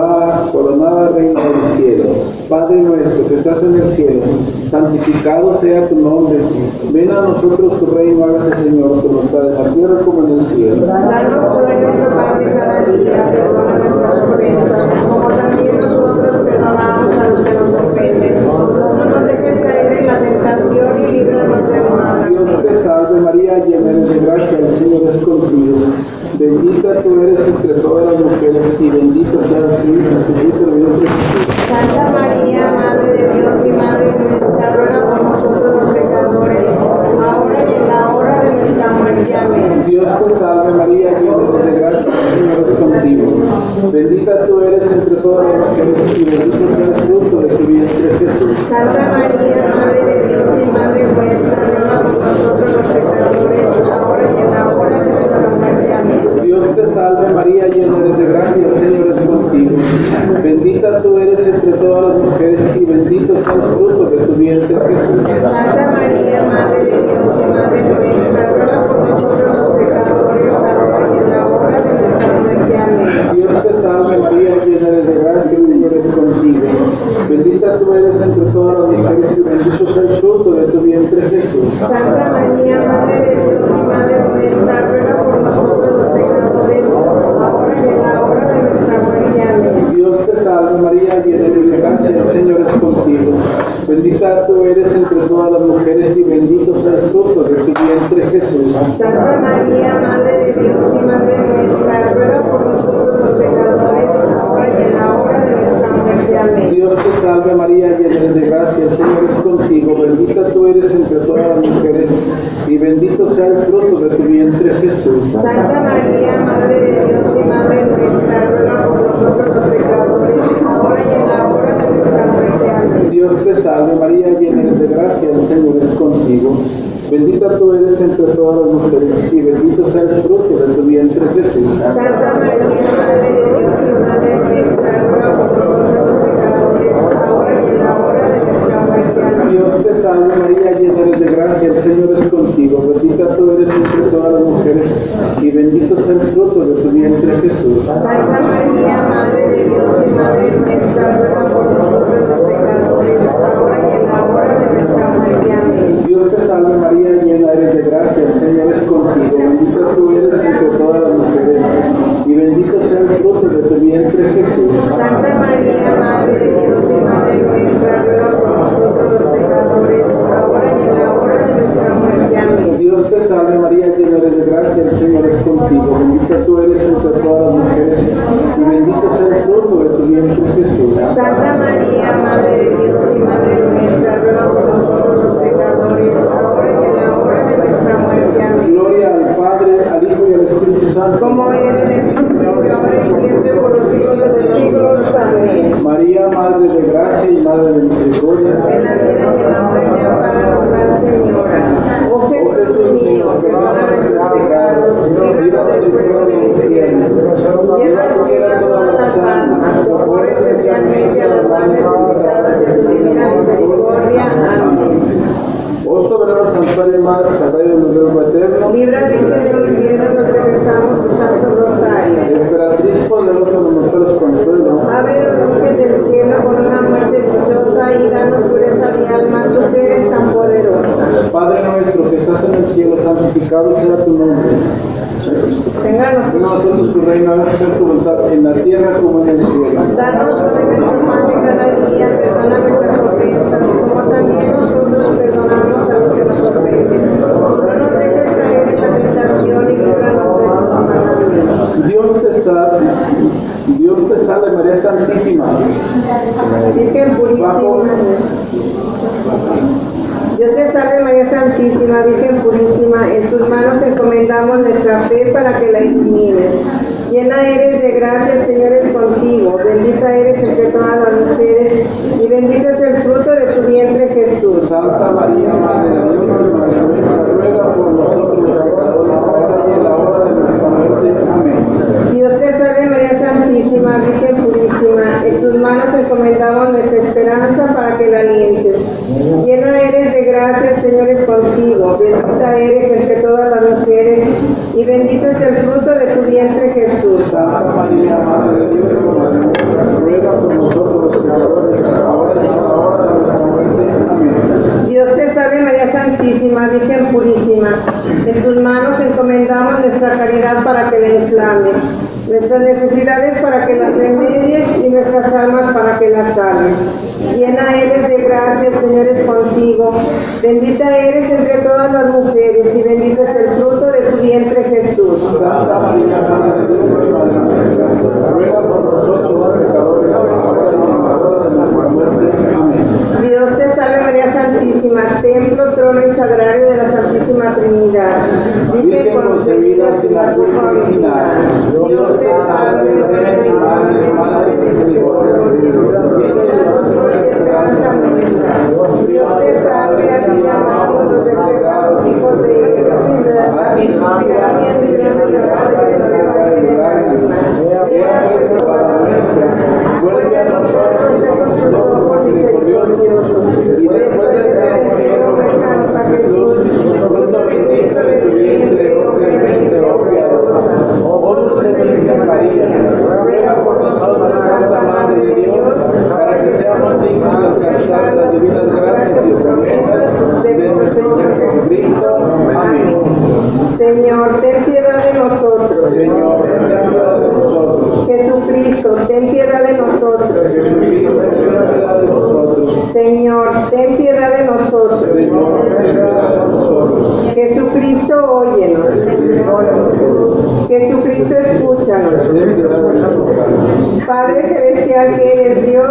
coronada Reina del cielo. Padre nuestro que estás en el cielo, santificado sea tu nombre. Ven a nosotros tu reino, hágase Señor, tu voluntad en la tierra como en el cielo. Danos hoy nuestro pan de cada día, perdona nuestras ofensas, como también nosotros perdonamos a los que nos ofenden. No nos dejes caer en la tentación y líbranos del mal. Dios te salve María, llena eres de gracia, el Señor es contigo. Bendita tú eres entre todas las mujeres y bendito sea el fruto del vientre Jesús. Santa María, Madre de Dios y Madre nuestra, ruega por nosotros los pecadores, ahora y en la hora de nuestra muerte. Amén. Dios te salve María, llena eres de gracia, el Señor es contigo. Bendita tú eres entre todas las mujeres y bendito sea el fruto de tu vientre Jesús. Santa María, Madre de Dios y Madre nuestra, ruega por nosotros los pecadores, ahora y en la hora de nuestra muerte. Amén. Dios te salve María, llena eres de gracia, el Señor es contigo. Bendita tú eres entre todas las mujeres y bendito sea el fruto de tu vientre Jesús. Santa María, Madre de Dios y Madre nuestra, ruega por nosotros los pecadores, ahora y en la hora de nuestra muerte. Amén. Dios te salve María, llena eres de gracia, el Señor es contigo. Bendita tú eres entre todas las mujeres y bendito sea el fruto de tu vientre Jesús. Santa María, Madre de Dios y Madre nuestra, ruega por nosotros los pecadores, ahora y en la hora de nuestra muerte. Amén. Dios te salve María, llena eres de gracia, el Señor es contigo. Bendita tú eres entre todas las mujeres y bendito sea el fruto de tu vientre Jesús. Santa María, Madre de Dios y Madre nuestra, ruega por nosotros los pecadores, ahora y en la hora de nuestra muerte. Amén. Dios te salve María, llena eres de gracia, el Señor es contigo. Bendita tú eres entre todas las mujeres y bendito sea el fruto de tu vientre Jesús. Santa María, Madre de Dios y Madre nuestra, ruega por nosotros los pecadores, ahora y en la hora de nuestra muerte. Amén. Dios te salve María, llena eres de gracia, el Señor es contigo. Bendita tú eres entre todas las mujeres y bendito sea el fruto de tu vientre Jesús. Santa María, Madre de Dios y Madre nuestra, ruega por nosotros los pecadores, ahora y en la hora de nuestra muerte. Amén. Dios te salve María, llena eres de gracia, el Señor es contigo. Bendita tú eres entre todas las mujeres y bendito sea el fruto de tu vientre Jesús. Santa María, Madre de Dios y Madre nuestra, ruega por nosotros los pecadores, ahora y en la hora de nuestra muerte. Amén. Dios te salve María, llena eres de gracia, el Señor es contigo. Bendita tú eres entre todas las mujeres y bendito sea el fruto de tu vientre Jesús. Santa María, Madre de Dios y Madre contigo. Bendita tú eres entre todas las mujeres y bendito es el fruto de tu vientre, Jesús. Santa María, Madre de Dios y Madre nuestra, ruega por nosotros los pecadores, ahora y en la hora de nuestra muerte. Amén. Gloria al Padre, al Hijo y al Espíritu Santo. Como era en el principio, ahora y siempre, por los siglos de los siglos. Amén. María, Madre de gracia y Madre de misericordia. En la vida y en la muerte, ampáranos, Gran Señora. Oh Jesús mío, perdona nuestros pecados, líbranos del fuego del infierno. Lleva al cielo a todas las almas, socorre especialmente a las más necesitadas de tu divina misericordia. Amén. Oh soberano santuario más sagrado del universo eterno, Libra Virgen del infierno los que rezamos tu santo rosario. emperatriz poderosa de nuestros consuelos, Abre los luces del cielo con una muerte dichosa y danos pureza de alma, tú que eres tan poderosa. Padre nuestro que estás en el cielo, santificado sea tu nombre. Venga a Venga a nosotros tu reino, hágase tu voluntad en la tierra como en el cielo. Danos hoy nuestro pan de cada día, perdona nuestras ofensas, como también nosotros perdonamos a los que nos ofenden. No nos dejes caer en la tentación y líbranos del mal. Amén. Dios te salve María Santísima. Virgen purísima. Dios te salve María Santísima, Virgen purísima, en tus manos encomendamos nuestra fe para que la ilumines. Llena eres de gracia, el Señor es contigo, bendita eres entre todas las mujeres y bendito es el fruto de tu vientre Jesús. Santa María, Madre de Dios y Madre nuestra, ruega por nosotros los pecadores, ahora y en la hora de nuestra muerte. Amén. Dios te salve María Santísima, Virgen purísima, en tus manos encomendamos nuestra esperanza para que la alientes. Llena eres de gracia, el Señor es contigo, bendita eres entre todas las mujeres y bendito es el fruto de tu vientre Jesús. Santa María, Madre de Dios y Madre nuestra, ruega por nosotros los pecadores, ahora y en la hora de nuestra muerte. Amén. Dios te salve María Santísima, Virgen purísima, en tus manos encomendamos nuestra caridad para que la inflames, nuestras necesidades para que las remedies y nuestras almas para que las salves. Llena eres de gracia, el Señor es contigo, bendita eres entre todas las mujeres y bendito es el fruto de tu vientre Jesús. Santa María, Madre de Dios y Madre nuestra, ruega por nosotros los pecadores, ahora y en la hora de nuestra muerte. Amén. Dios te salve María Santísima, templo, trono y sagrario de la Santísima Trinidad, Virgen concebida sin la culpa original. Dios te salve, Reina y Madre, Madre de misericordia, vida y esperanza nuestra. Dios te salve, a ti llamamos los desterrados hijos de Eva, a ti suspiramos y gritamos llorando en este valle de lágrimas. Ea pues, Salvador nuestra, vuelve a nosotros esos ojos misericordiosos, y después de este encierro, muéstranos a Jesús, fruto bendito de tu vientre, oh clemente, oh piadosa. Oh dulce Virgen María, ruega por nosotros, Santa Madre de Dios, para que seamos dignos de alcanzar las divinas gracias y promesas de nuestro Señor Jesucristo. Amén. Señor, ten piedad de nosotros. Señor, ten piedad de nosotros. Jesucristo, ten piedad de nosotros. Jesucristo, ten piedad de nosotros. Señor, ten piedad de nosotros. Señor, ten piedad de nosotros. Jesucristo, óyenos. Jesucristo, escúchanos. Ten piedad de nosotros. Padre celestial que eres Dios,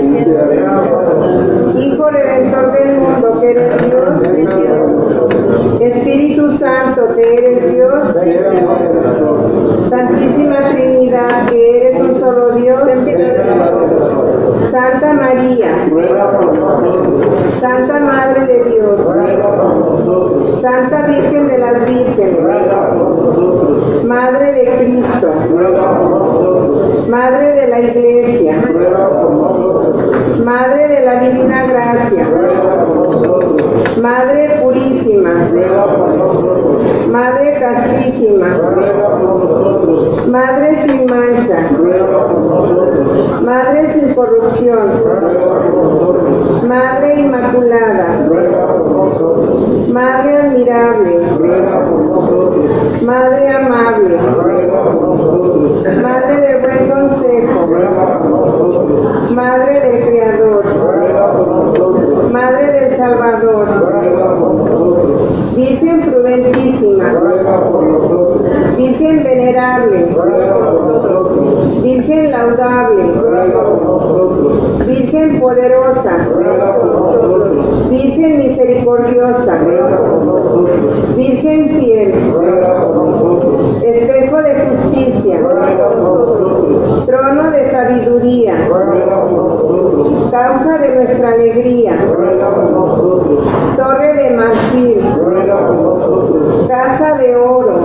Hijo redentor del mundo que eres Dios, Espíritu Santo que eres Dios, Santísima Trinidad que eres un solo Dios, Santa María, Santa Madre de Dios, Santa Virgen de las Vírgenes, Madre de Cristo, Madre de la Iglesia, Madre de la Divina Gracia, Madre Purísima, Madre Castísima, Madre sin mancha, Madre sin corrupción, Madre Inmaculada, Madre admirable, Madre amable, Madre del buen consejo, Madre del Creador, Madre del Salvador, Virgen prudentísima, Virgen Virgen venerable, Virgen laudable, Virgen poderosa, Virgen misericordiosa, Virgen fiel, espejo de justicia, trono de sabiduría, causa de nuestra alegría, torre de marfil, casa de oro,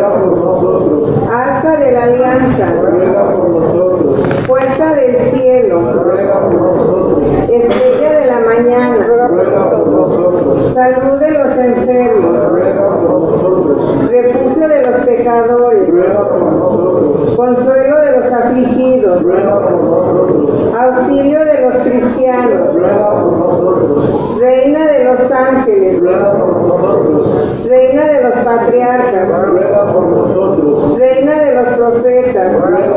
arca de la alianza, puerta del cielo, estrella de la mañana, salud de los enfermos, refugio de los pecadores, consuelo de los afligidos, auxilio de los cristianos, reina de los ángeles, reina de los patriarcas, reina de los profetas,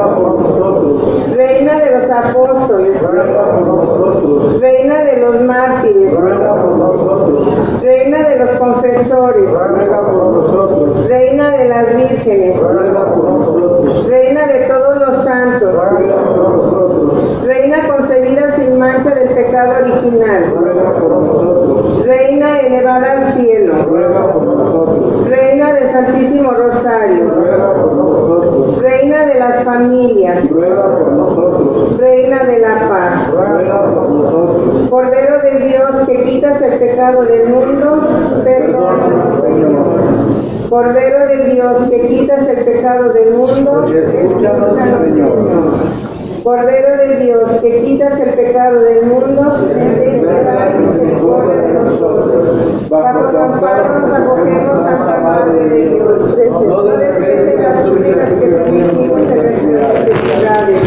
reina de los apóstoles, reina de los mártires, reina de los confesores, reina de las vírgenes, reina de todos los santos, reina concebida sin mancha del pecado original, reina elevada al cielo, reina del Santísimo Rosario, reina de las familias, reina de la paz, Cordero de Dios que quitas el pecado del mundo, perdónanos, Señor. Cordero de Dios que quitas el pecado del mundo, escúchanos, Señor. Cordero de Dios que quitas el pecado del mundo, ten piedad y misericordia de nosotros. Bajo tu amparo nos acogemos, Santa Madre de Dios. No desprecies las súplicas que te dirigimos en nuestras necesidades.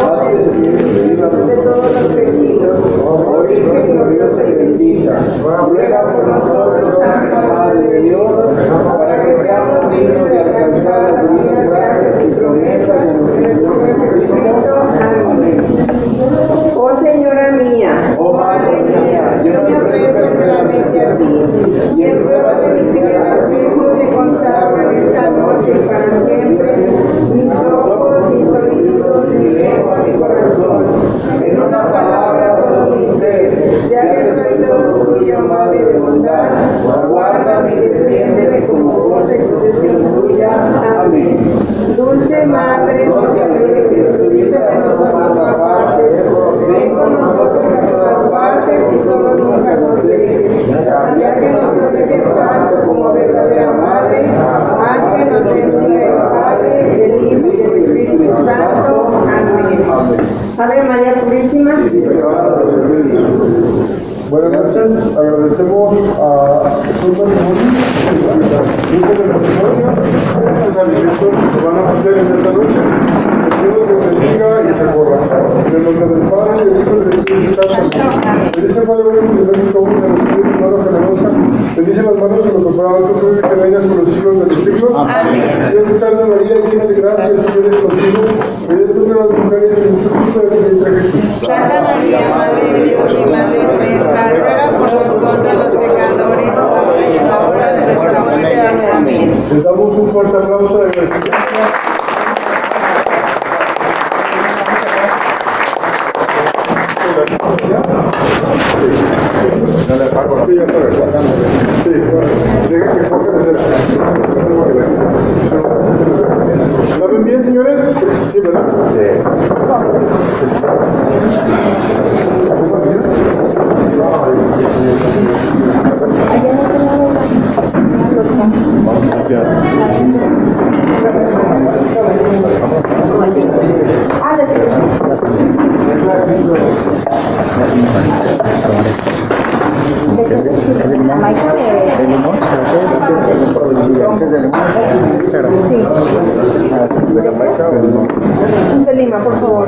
De todos los peligros. Oh Virgen gloriosa y bendita, ruega por nosotros, Santa Madre de Dios, para que seamos dignos de alcanzar las divinas gracias y promesas de nuestro Señor Jesucristo. Amén. Oh Señora mía, oh Madre mía, yo me ofrezco enteramente a ti, y en prueba de mi fiel afecto me consagro en esta noche y para siempre mis ojos, mis oídos, mi lengua, mi corazón, en una palabra todo mi ser, ya que soy todo tuyo, Madre de bondad, guárdame y defiéndeme como cosa y posesión tuya. Amén. Dulce Madre, no te alejes, subiste de nosotros aparte, ven con nosotros a todas partes y solo nunca nos dejes, ya que nos proteges tanto como verdadera Madre, haz que nos bendiga el Padre, el Hijo y el Espíritu Santo. Amén. Ave María Purísima. Buenas noches, agradecemos a sus matrimonios, los alimentos que van a hacer en esta noche. Que Dios los bendiga y se corra. En el nombre del Padre, del Hijo y del Espíritu Santo. Bendice Padre, bueno, y bendice todo el Espíritu, hermano generosa. Bendice las manos de los preparados, que reinas por los siglos de los siglos. Amén. Dios te salve María, llena de gracia, el Señor es contigo. Bendita tú entre las mujeres y mucho fruto de tu vientre Jesús. Santa María, Madre de Dios y Madre nuestra, ruega por nosotros los pecadores, ahora y en la hora de nuestra muerte. Amén. Les damos un fuerte aplauso de agradecimiento. ¿La ven bien, señores? Sí, ¿verdad? Un de Lima, por favor.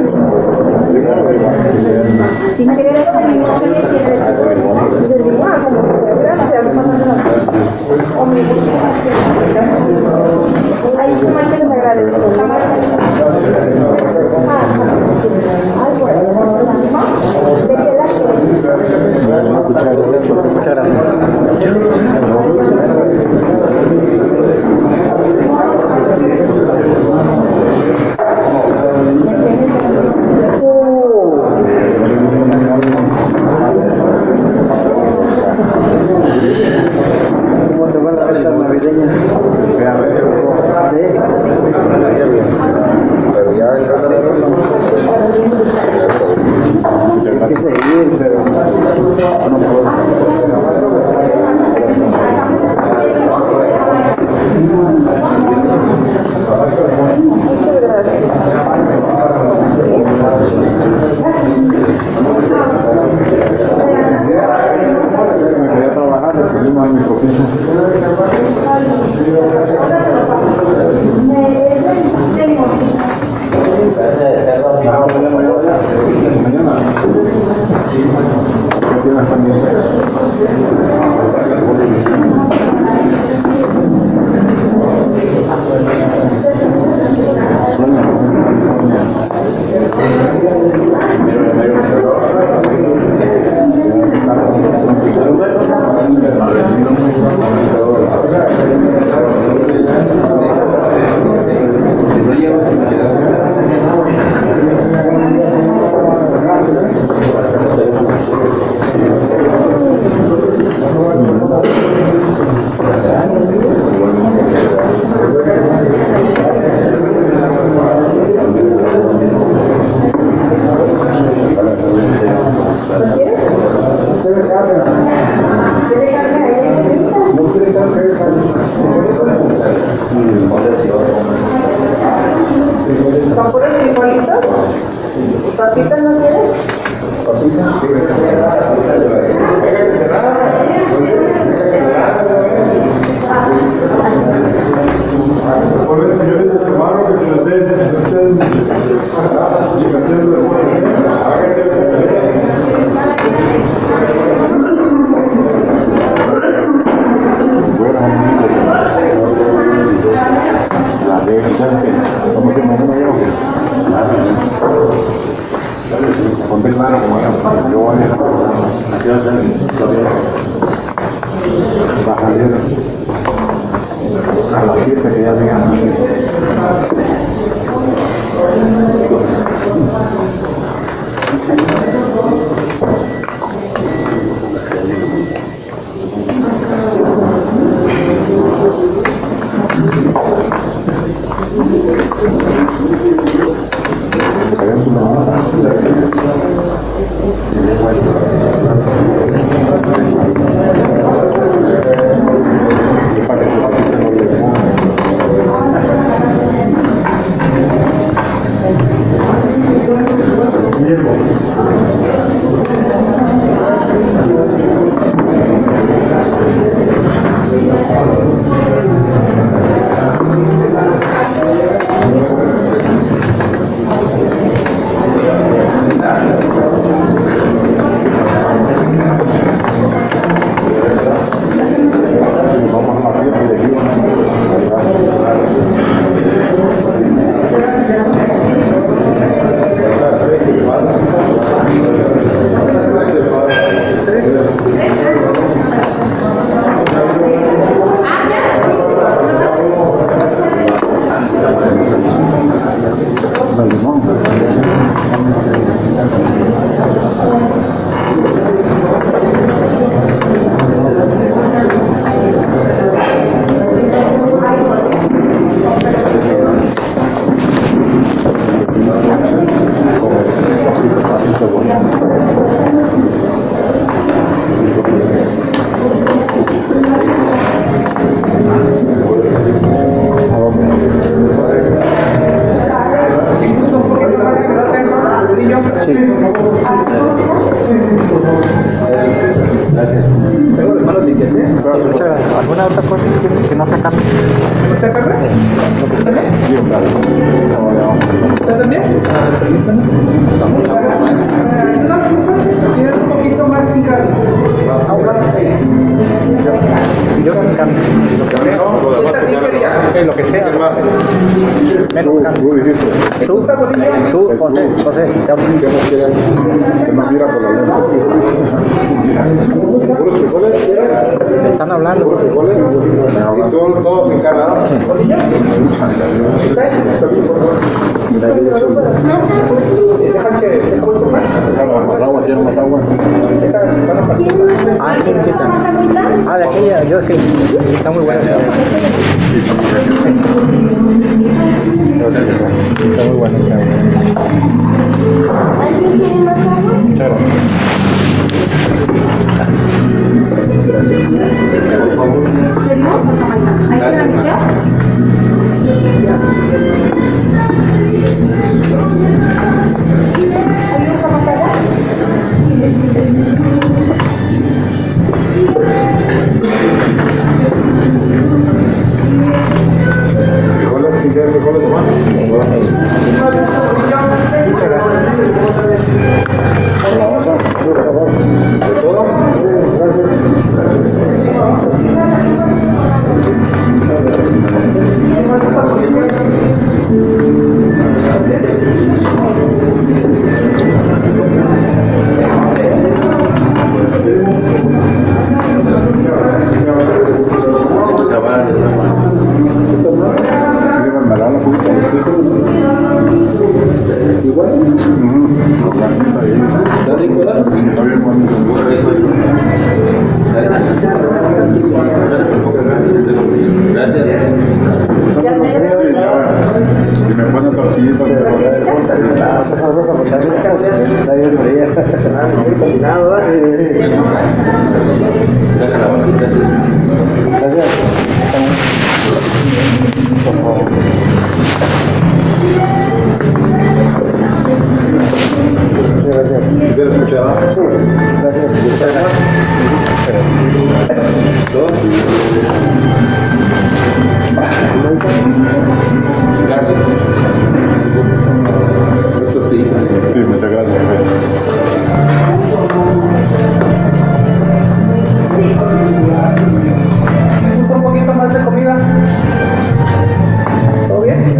Sin querer, de Lima, como gracias. Ahí su marca les agradezco. Muchas gracias. Pero ya el caso de hay que seguir, pero no puedo. Me quería trabajar, le pusimos en mi oficina. Mañana. ¿Con puros frijolitos? ¿Papitas no quieres? Ponte claro como yo voy a las 7 que ya llegan. ¿Alguna otra cosa que no sea carne? ¿No sea carne? ¿Usted también? Sí, claro. ¿Usted también? No, tiene un poquito más sin carne. Yo sin carne. Lo que sea. Usted también quería. Lo que sea. Menos carne. Tú, José, te hablo. Que no quieras, que no mira por la lente. ¿Puros frijoles? Están hablando. ¿Puros frijoles? ¿Y todos en Canadá? Dejan que se vuelva más. Más agua, tiene más agua. Ah, sí, de aquella, yo es que está muy buena. bueno, qué bueno. Muchas gracias. ¿Frijoles nomás? Muchas gracias. ¿De todo? Sí, Igual. ¿Está rico, ¿verdad? Gracias. Si me pone tortillita, ¿quieres escuchar? Sí, gracias. Sí, muchas gracias. Un poquito más de comida. ¿Todo bien?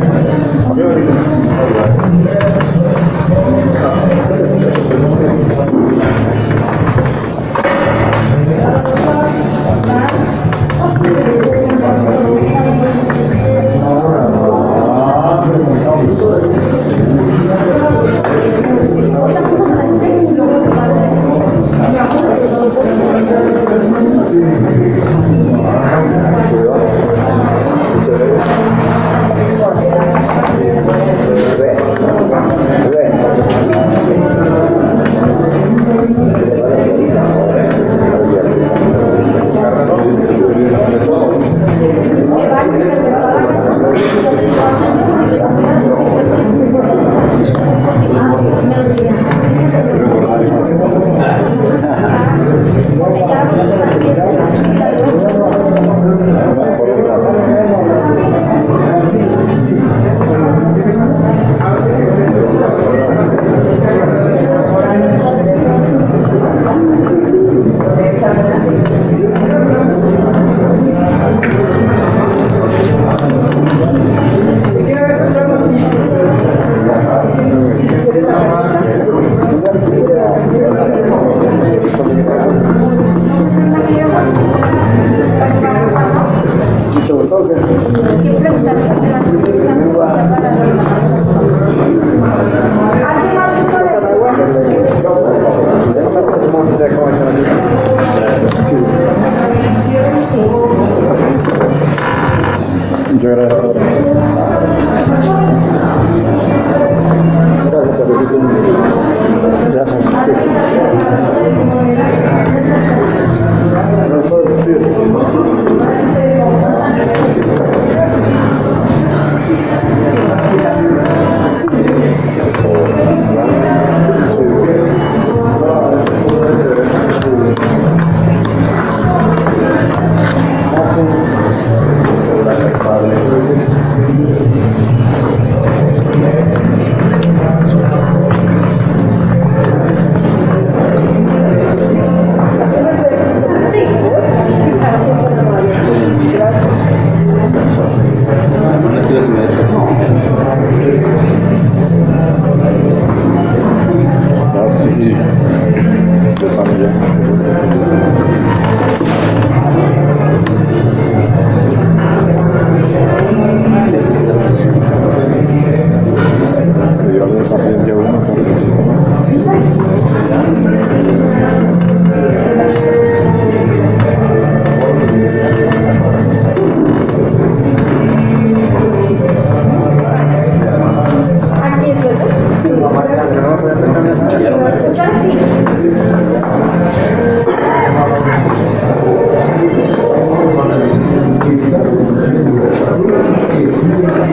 Muchas gracias.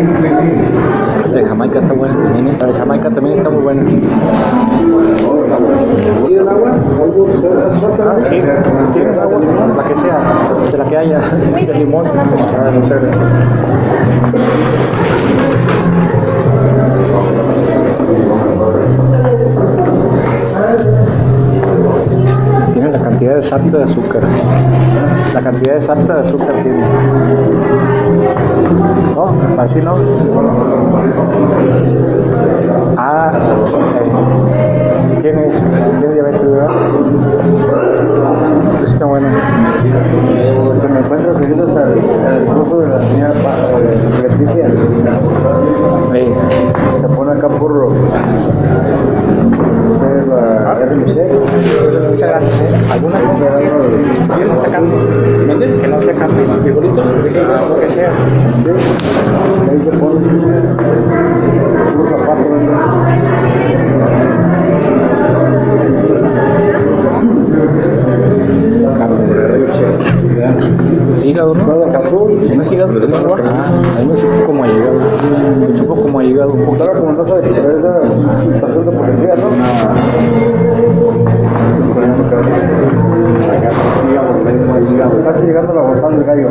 De Jamaica está buena también. La de Jamaica también está muy buena. ¿Quieren agua? Ah, sí, si tienes agua, la que sea, de la que haya, de limón. Ah, no sé. Tiene la cantidad exacta de azúcar. La cantidad exacta de azúcar tiene. No, así no. Ah, ok. ¿Tienes diabetes, verdad? Está bueno. Porque me encuentro seguidos al curso de la señora Leticia. Sí. Se pone acá por la RMC. Muchas gracias. ¿Alguna cosa? ¿Quieres sacarme? ¿Mande? Que no se cambie. ¿Frijolitos? Sí, lo que sea. Ahí se pone un zapato. ¿Hígado, no? ¿No es hígado de lengua? Ah, a mí me supo como a hígado. Me supo como a hígado un poquito. Claro, como no sabes, pero esa pasando por el día, ¿no? Casi llegando a la botana del gallo.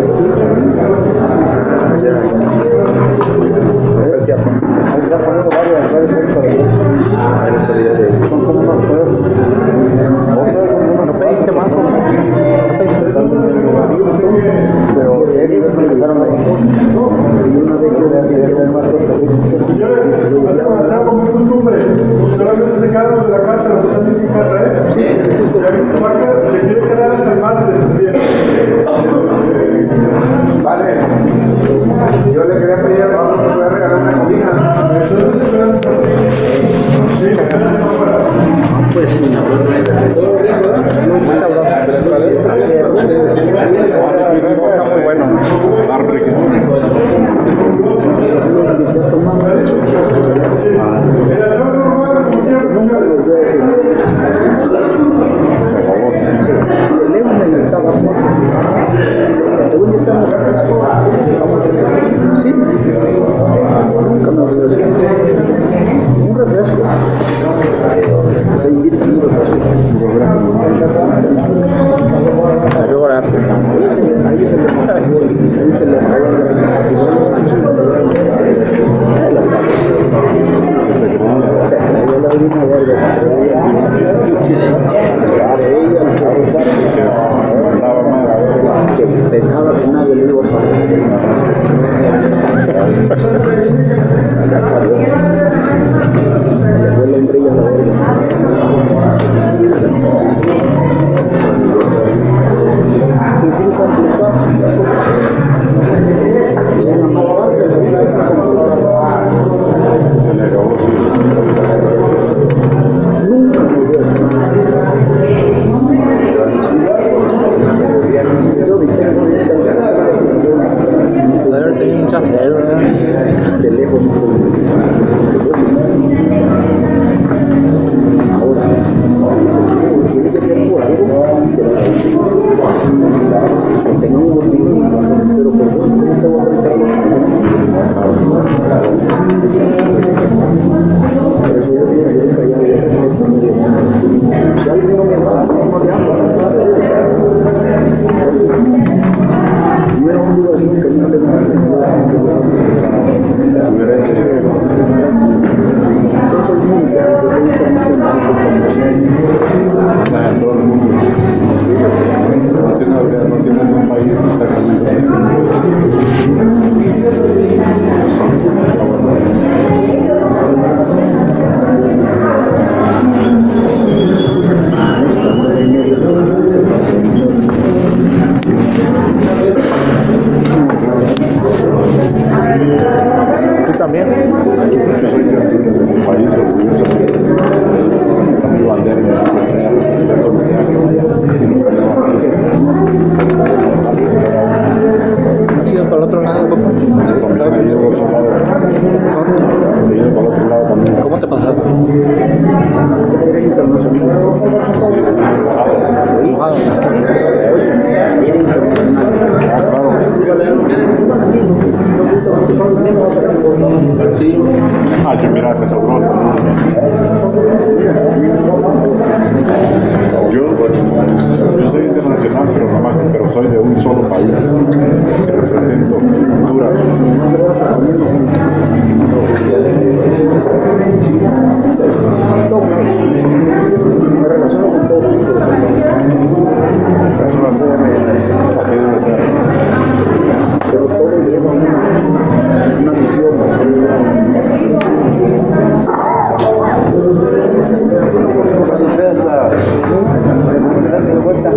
Ahí se está poniendo varias cosas. Son como unos juegos. ¿No pediste más, José? ¿No pediste Pero ellos empezaron a y una vez que tener más cosas. Señores, hacemos como es costumbre. Solamente se quedan de la casa, los que están en mi casa, ¿eh? Sí. Ya que tu marca le quiere quedar hasta el martes. Bien. Vale. Yo le quería pedir a Pablo que pueda regalar una cobija. Sí, Pues sí, muy sabroso. Está muy bueno. Nunca me olvido de eso. Un refresco. Se invita a un refresco. Ahí se le que pensaba que nadie le iba a el hombre ya la Tenía mucha sed, ¿verdad? de lejos. Ahora, tiene que ser por algo que tenga un motivo, pero por eso no te voy a pensar por eso yo viene callado y si alguien no me va no le hablo, yo era un lugar que no le Todo el mundo. No tiene un país exactamente. ¿Tú también? Yo soy de un país orgulloso de mi bandera ¿Has ido para el otro lado, papá? ¿Cómo te pasaste? Mojado. Claro. Sí. Ah, yo mira, me sobró. Yo soy internacional, pero soy de un solo país que represento Honduras. Me relaciono con todos. Así debe ser. Pero todo lleva una misión. Cuando veas la democracia de vuelta,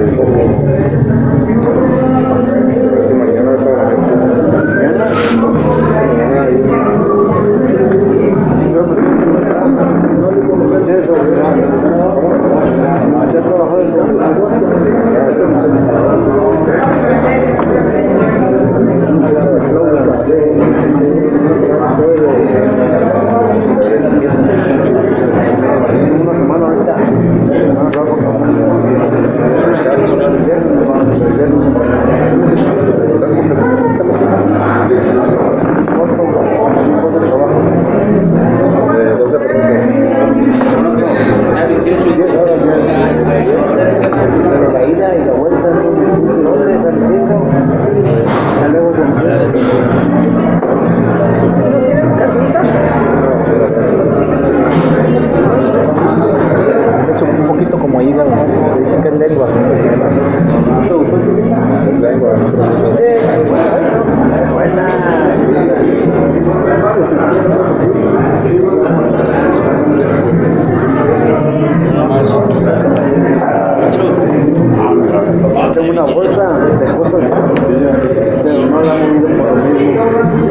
mañana está la gente. No le conocen de eso, ya trabajó de una semana ahorita. Pero la ida y la vuelta son 1 kilómetro al centro, ya luego Es un poquito como hígado, le dicen que es lengua. tengo una bolsa de cosas, pero no la he movido por lo mismo.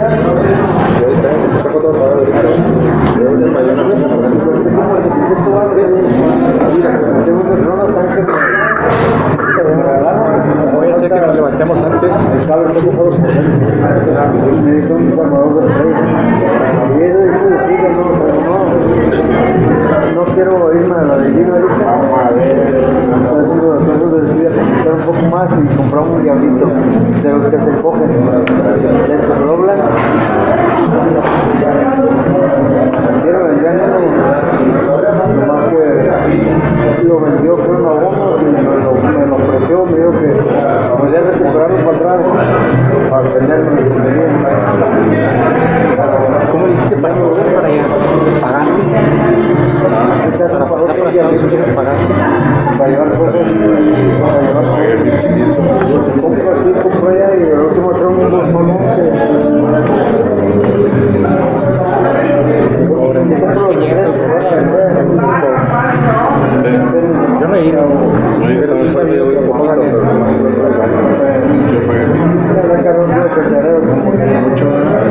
Voy a hacer que nos levantemos antes. No quiero irme a la vecina ahorita. Entonces decidí apostar un poco más y comprar un diablito de los que se encogen, de los que se doblan. Quiero venderlo, nomás que lo vendió con un abono y me lo ofreció, me dijo que podía recuperarlo para atrás para venderlo en la ¿Cómo le hiciste para volver para allá? ¿Pagaste? Para pasar por Estados Unidos, ¿pagaste? para llevar cosas, para llevar compro aquí, compro allá y el último trae un bolsón Yo no he ido, pero sí he sabido que pongan eso. Mucho.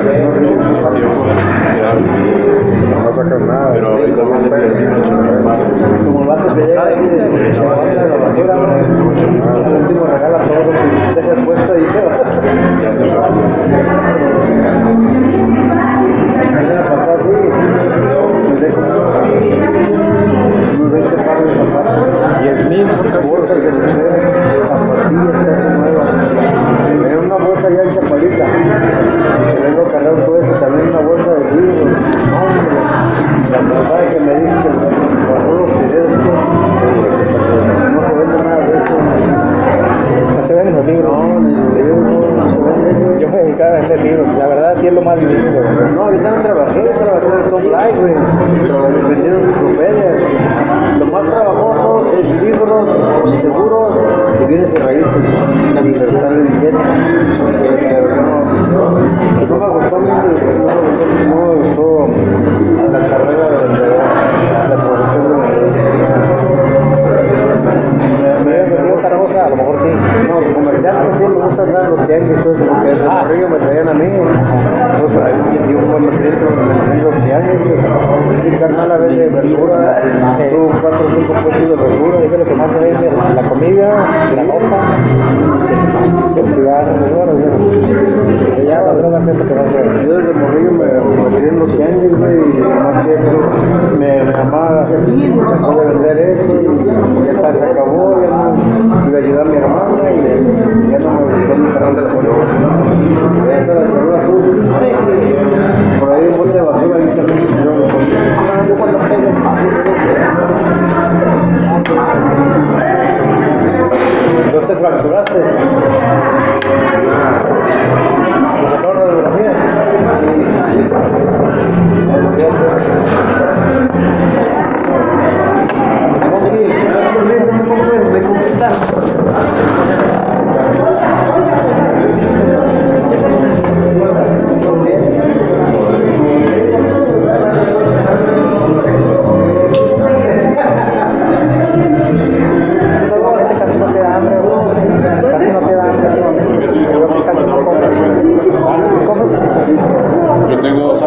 No sacas nada, pero ahorita más de 18 como vas a pesar ahí de la basura, al último regala todo lo que dejas puesto y se va. Mañana pasada sí, me dejo unos 20 pares de zapatos. 10,000 son casi Bolsas de mujeres, zapatillas casi nuevas. Era una bolsa ya en chapalita. Que vengo cargado todo eso, también una bolsa de libros. La verdad que me dice que por los videos no se vende nada de eso. No se ven los libros. No, ni los libros no se venden. Yo me dedicaba a vender libros. La verdad sí es lo más difícil. No, ahorita no trabajé en el Top Life, güey. Vendiendo enciclopedias. Lo más trabajoso es libros, seguros y bienes y raíces. La libertad de billetes. Pero no me gustó la carrera de la profesión de a lo mejor sí. no, comercial que sí me gusta dar los tianguis, todo eso, porque desde Morrillo me traían a mí. Entonces ahí yo cuando tenía los tianguis, mi carnal a vende verdura, 4 o 5 puestos de verdura. Es lo que más se vende, la comida, la ropa, el cigarro, que ya la droga es lo que más se vende. Yo desde Morrillo me traía en los tianguis, güey, y más que me amaba, dejó de vender eso, y ya está, se acabó, ya no iba a ayudar a mi hermana, y ya no me gustó mi carnal de la política. Ya está la salud azul. Por ahí voy a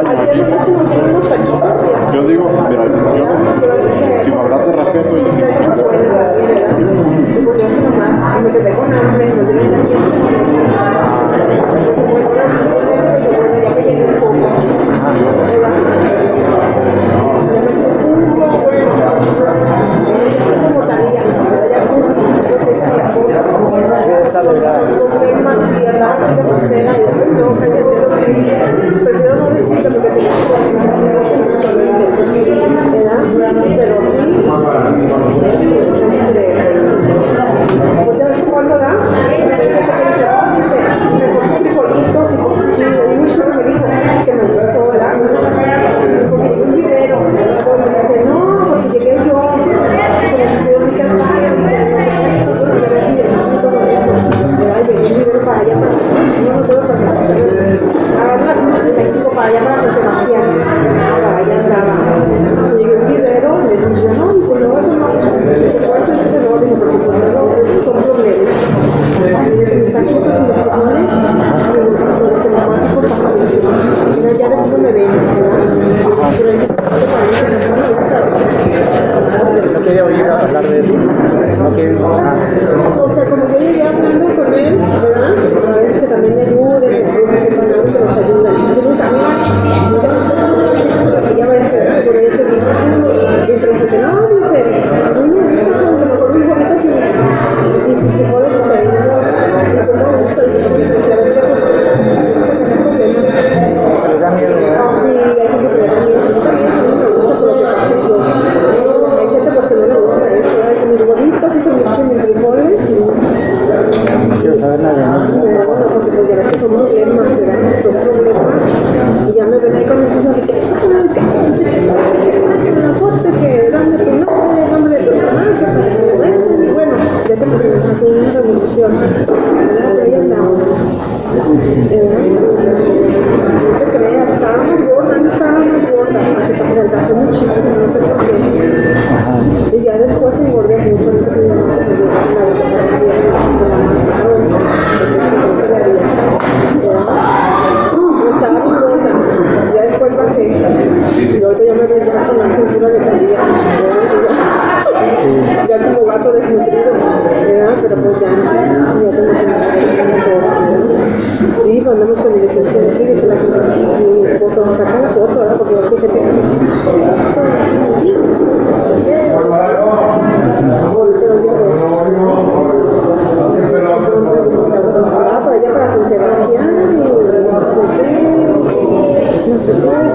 año aquí. Yo digo, mira, yo sin hablar de respeto y sin ofender. Me quedé con hambre, no tenía la tienda. Ya me llené un poco. Prefiero no decirlo porque tengo para allá para San Sebastián, para allá andaba. Llegué a un vivero, me decía, no, dice, no, eso no, dice, ¿cuál es ese dolor? Dice, porque si no, son problemas. Y dice, mis taquitos y los pulmones, se me mata por paciencia. Ya de uno me ven, ¿verdad? Pero el que te parece, no quería oír hablar de eso. No quería. o sea, como yo llegué hablando con él, ¿verdad? A ver que también me ayude, que nos ayuda. Yo nunca ya ves que por ahí te digo, dice, no, dice, a mí me gusta, a lo mejor mis bonitas y sus frijoles, dice, y no me gusta, y la verdad es que Pero da miedo. sí, hay gente que le da miedo, a mí también me gusta por lo que pasa yo. Hay gente pues que no le gusta eso, dice, mis bonitas y mis frijoles, y No quiero saber nada de bueno, pues ya ves que son problemas, ¿verdad? Son problemas, y ya me ven ahí con mis hijos, que la foto, que dame tu nombre, el nombre de tu mamá, que para que me besten, y bueno, ya te imaginas, hace una revolución, ¿verdad? Ahí andamos. No te creas, estábamos gordas, así para adelgazar muchísimo, no sé por qué. Y ya después engordé mucho, no sé si ya no se me dio la estaba muy gorda, ya después bajé, y ahorita ya me ves ya con la cintura de salida, ya como gato desnutrido, ¿verdad? Pero pues ya tengo que y andamos con mi licencia de aquí, dice la gente, mi esposo, saca la foto, ¿verdad? Porque yo sé que tengo para allá para San Sebastián y no sé qué, bueno,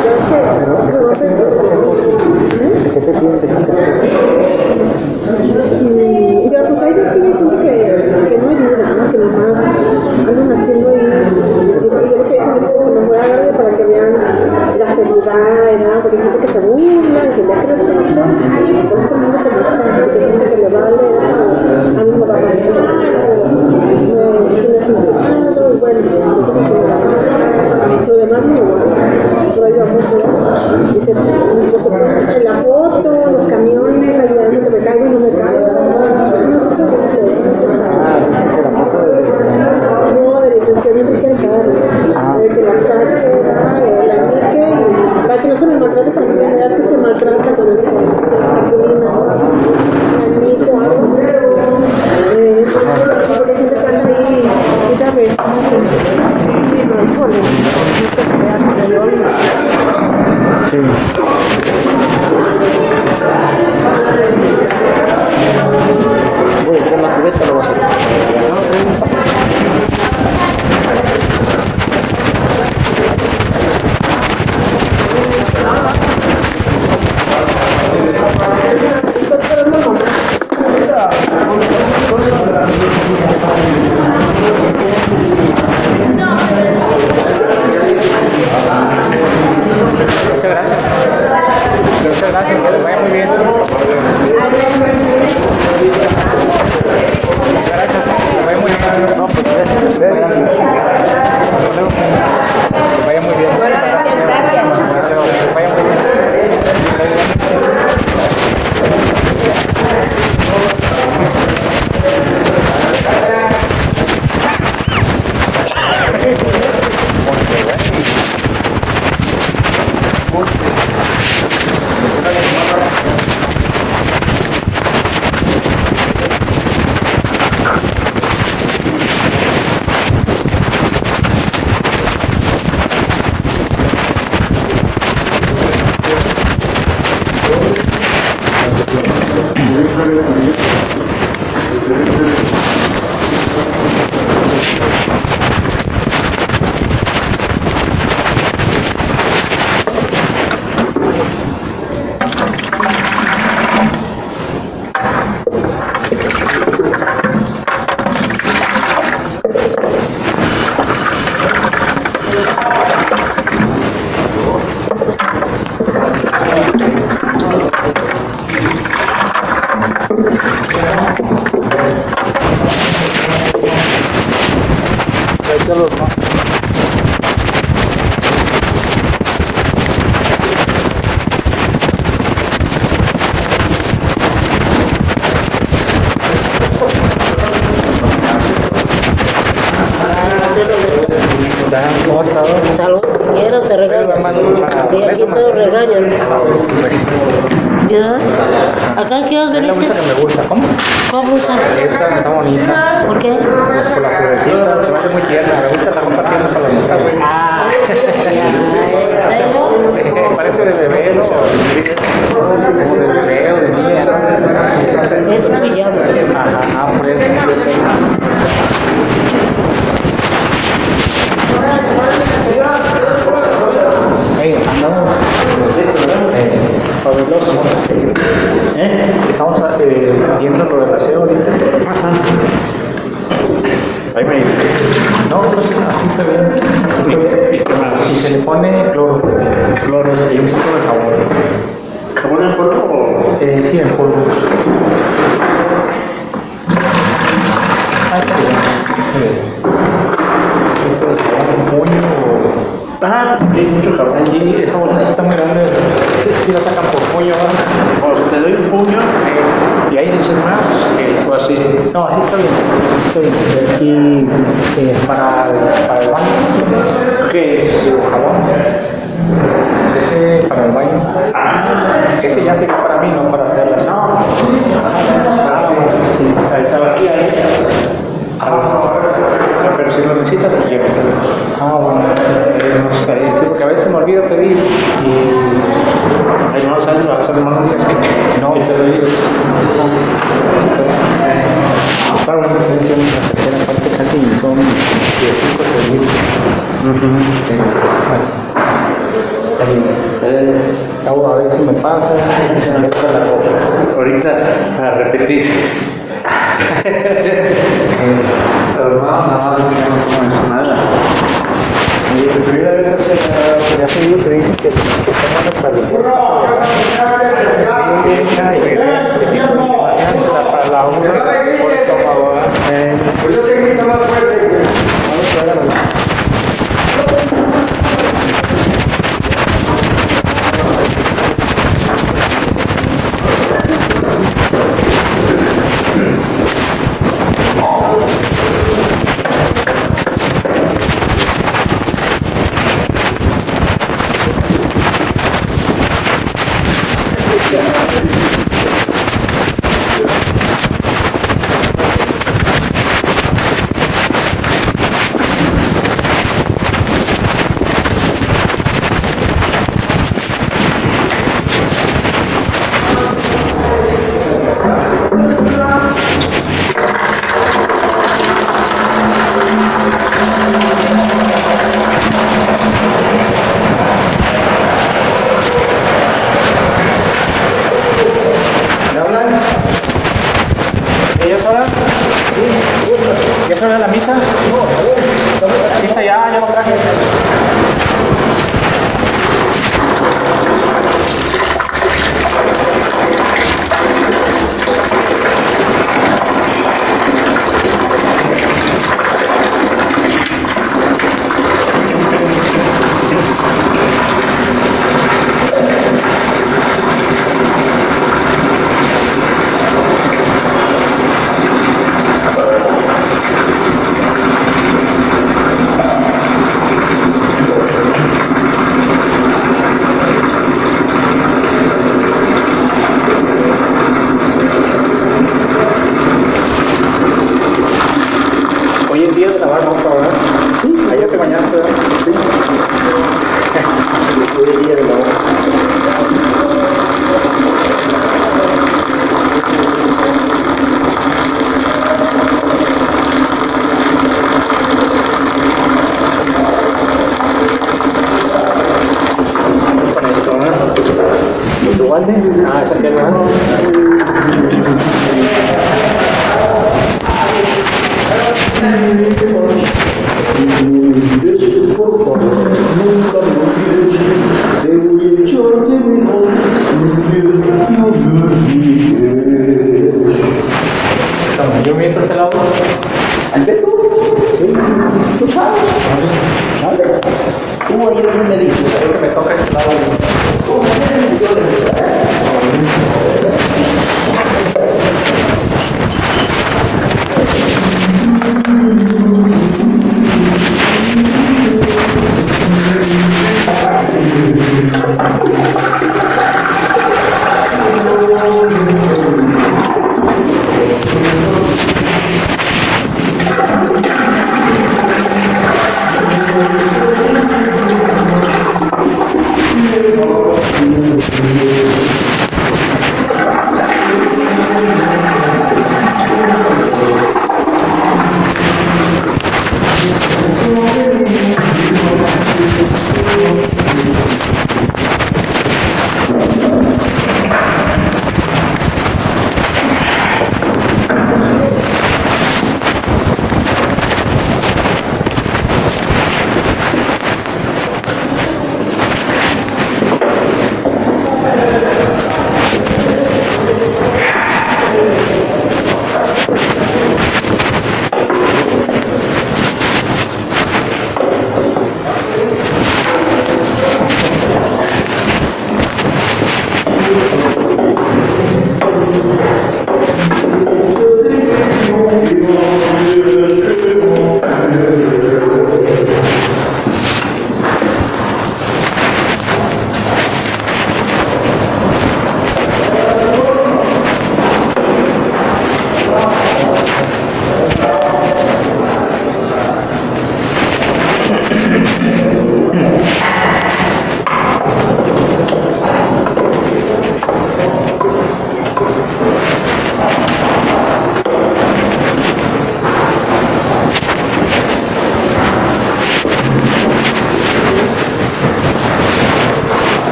¿Qué te sientes? y ya pues hay veces gente que no ayuda, ¿no? Que nomás andan haciendo ahí, y yo lo que dicen es que me voy a darle para que vean la seguridad, ¿verdad? Porque hay gente que se burla, que ya que les pasa, pues todo el mundo como está, porque hay gente que le vale, a mí me va a pasar, tienes implicado, y bueno, lo demás no, pero ahí vamos, dice, en la foto, los camiones, ayudando que me caigo y no me caigo, no, de licenciado Enrique Alcaro, de que la saque, la nique, para que no se me maltrate también, la verdad es que se maltrata con el cartulina, la nico, algo, porque hay gente que anda ahí, y ya ves, como gente, sí, no, híjole, no te creas, yo Sí. Voy a tirar la cubeta, lo voy a hacer. Muchas gracias. Y aquí todos regañan. ¿Ya? ¿Acá qué os Es la blusa que me gusta. ¿Cómo? ¿Cuál blusa? Esta está bonita. ¿Por qué? Pues por la florecita, se me hace muy tierna. Me gusta estar compartiendo con las chicas. Ah, ¿en Parece de bebé, ¿no? Como de bebé o de niña. serio? Es pijama. Ajá, por eso yo sé. Andamos fabuloso. Estamos viendo lo del aseo ahorita. Ajá. Ahí me dice. No, pues así está bien. Así está bien. ¿Y qué más? Y se le pone cloro. Cloro, yo necesito de jabón. ¿Jabón en polvo o...? Sí, en polvo. Ah, está bien. Puño. Ah, sí, mucho jabón. Aquí esa bolsa sí está muy grande. Sí la sacan por puño, ¿verdad? O te doy un puño y ahí dices más. O así. No, así está bien. Está bien. Y para el baño, ¿qué es? ¿Jabón? Ese para el baño. Ese ya sería para mí, no para hacerlas. No. Sí. Ahí estaba aquí, ahí. Pero si lo necesitas, pues llévatelo. Bueno, porque a veces me olvido pedir y ahí no lo sabes, lo vas a hacer más un día, sí. No, te lo digo. Para una diferencia en la tercera parte casi son de 5 seguidos. Está bien. A ver si me pasa. Ahorita a repetir. Pero nada, no es nada. Y que se hubiera visto ya seguido te dicen que estamos para el para la uno por el estómago. Pues yo sé que está más fuerte. Vamos a ver.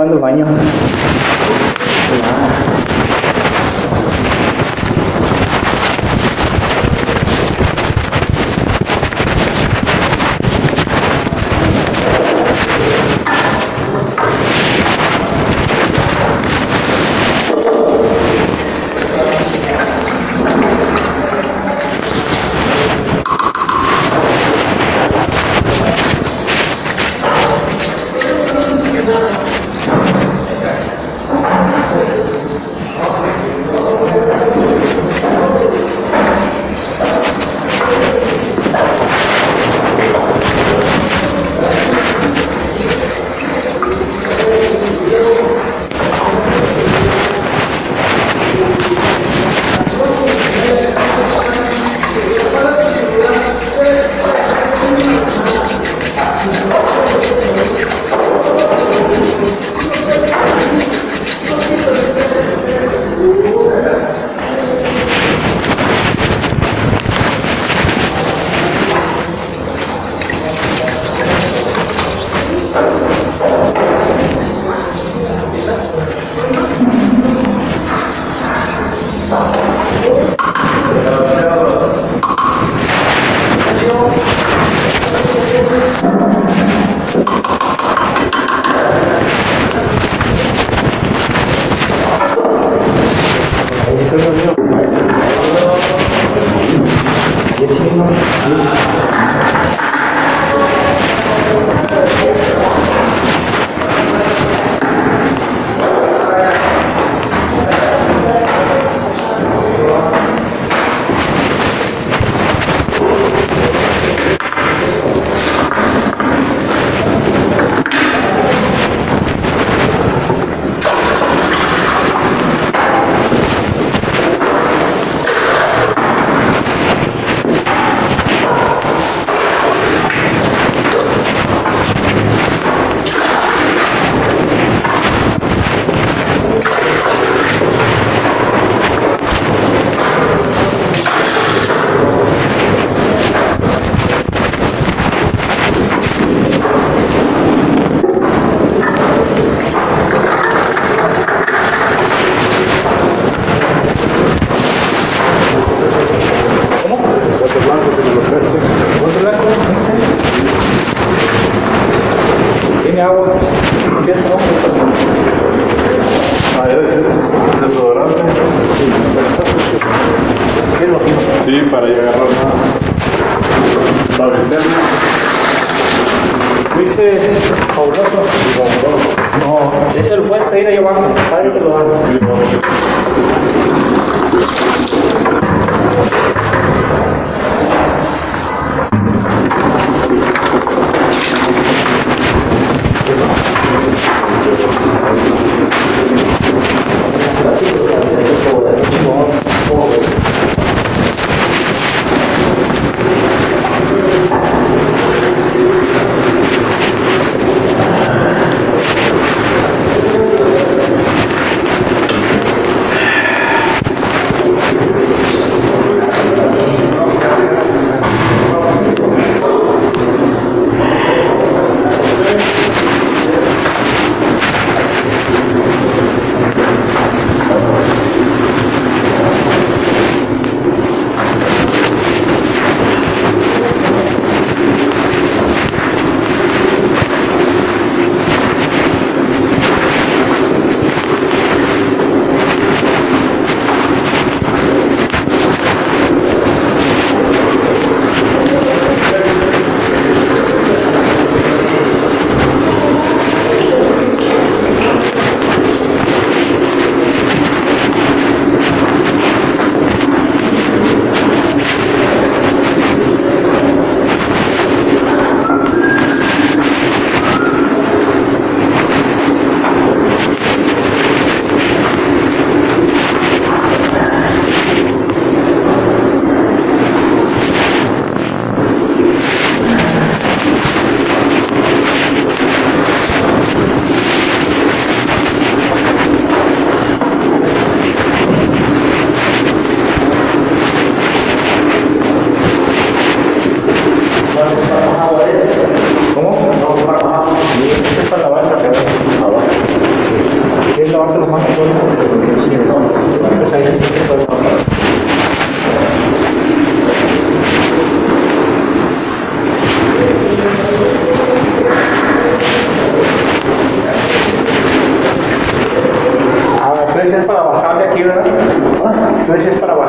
lavando el baño. Sí, para llegar a la ventana. Dices fabuloso. No, es el puente ir ahí abajo. Padre te lo dan. Sí,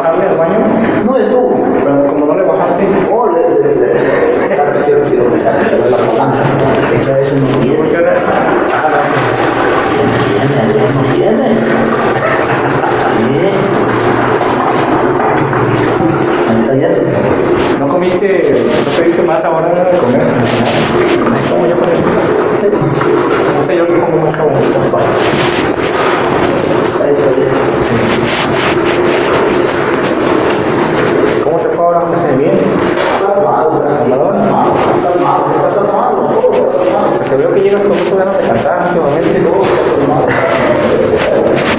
bajarle al baño? No es tú. Pero como no le bajaste. Oh, quiero mirar la palanca. Es que a veces no tiene. Funciona. Ajá, gracias. No tiene. Ayer. ¿No comiste, no pediste más ahora de comer? ¿Cómo yo con él? Ahorita yo le pongo más como ¿Cómo te fue ahora, José? ¿Bien? Te veo que llegas con muchas ganas de cantar últimamente.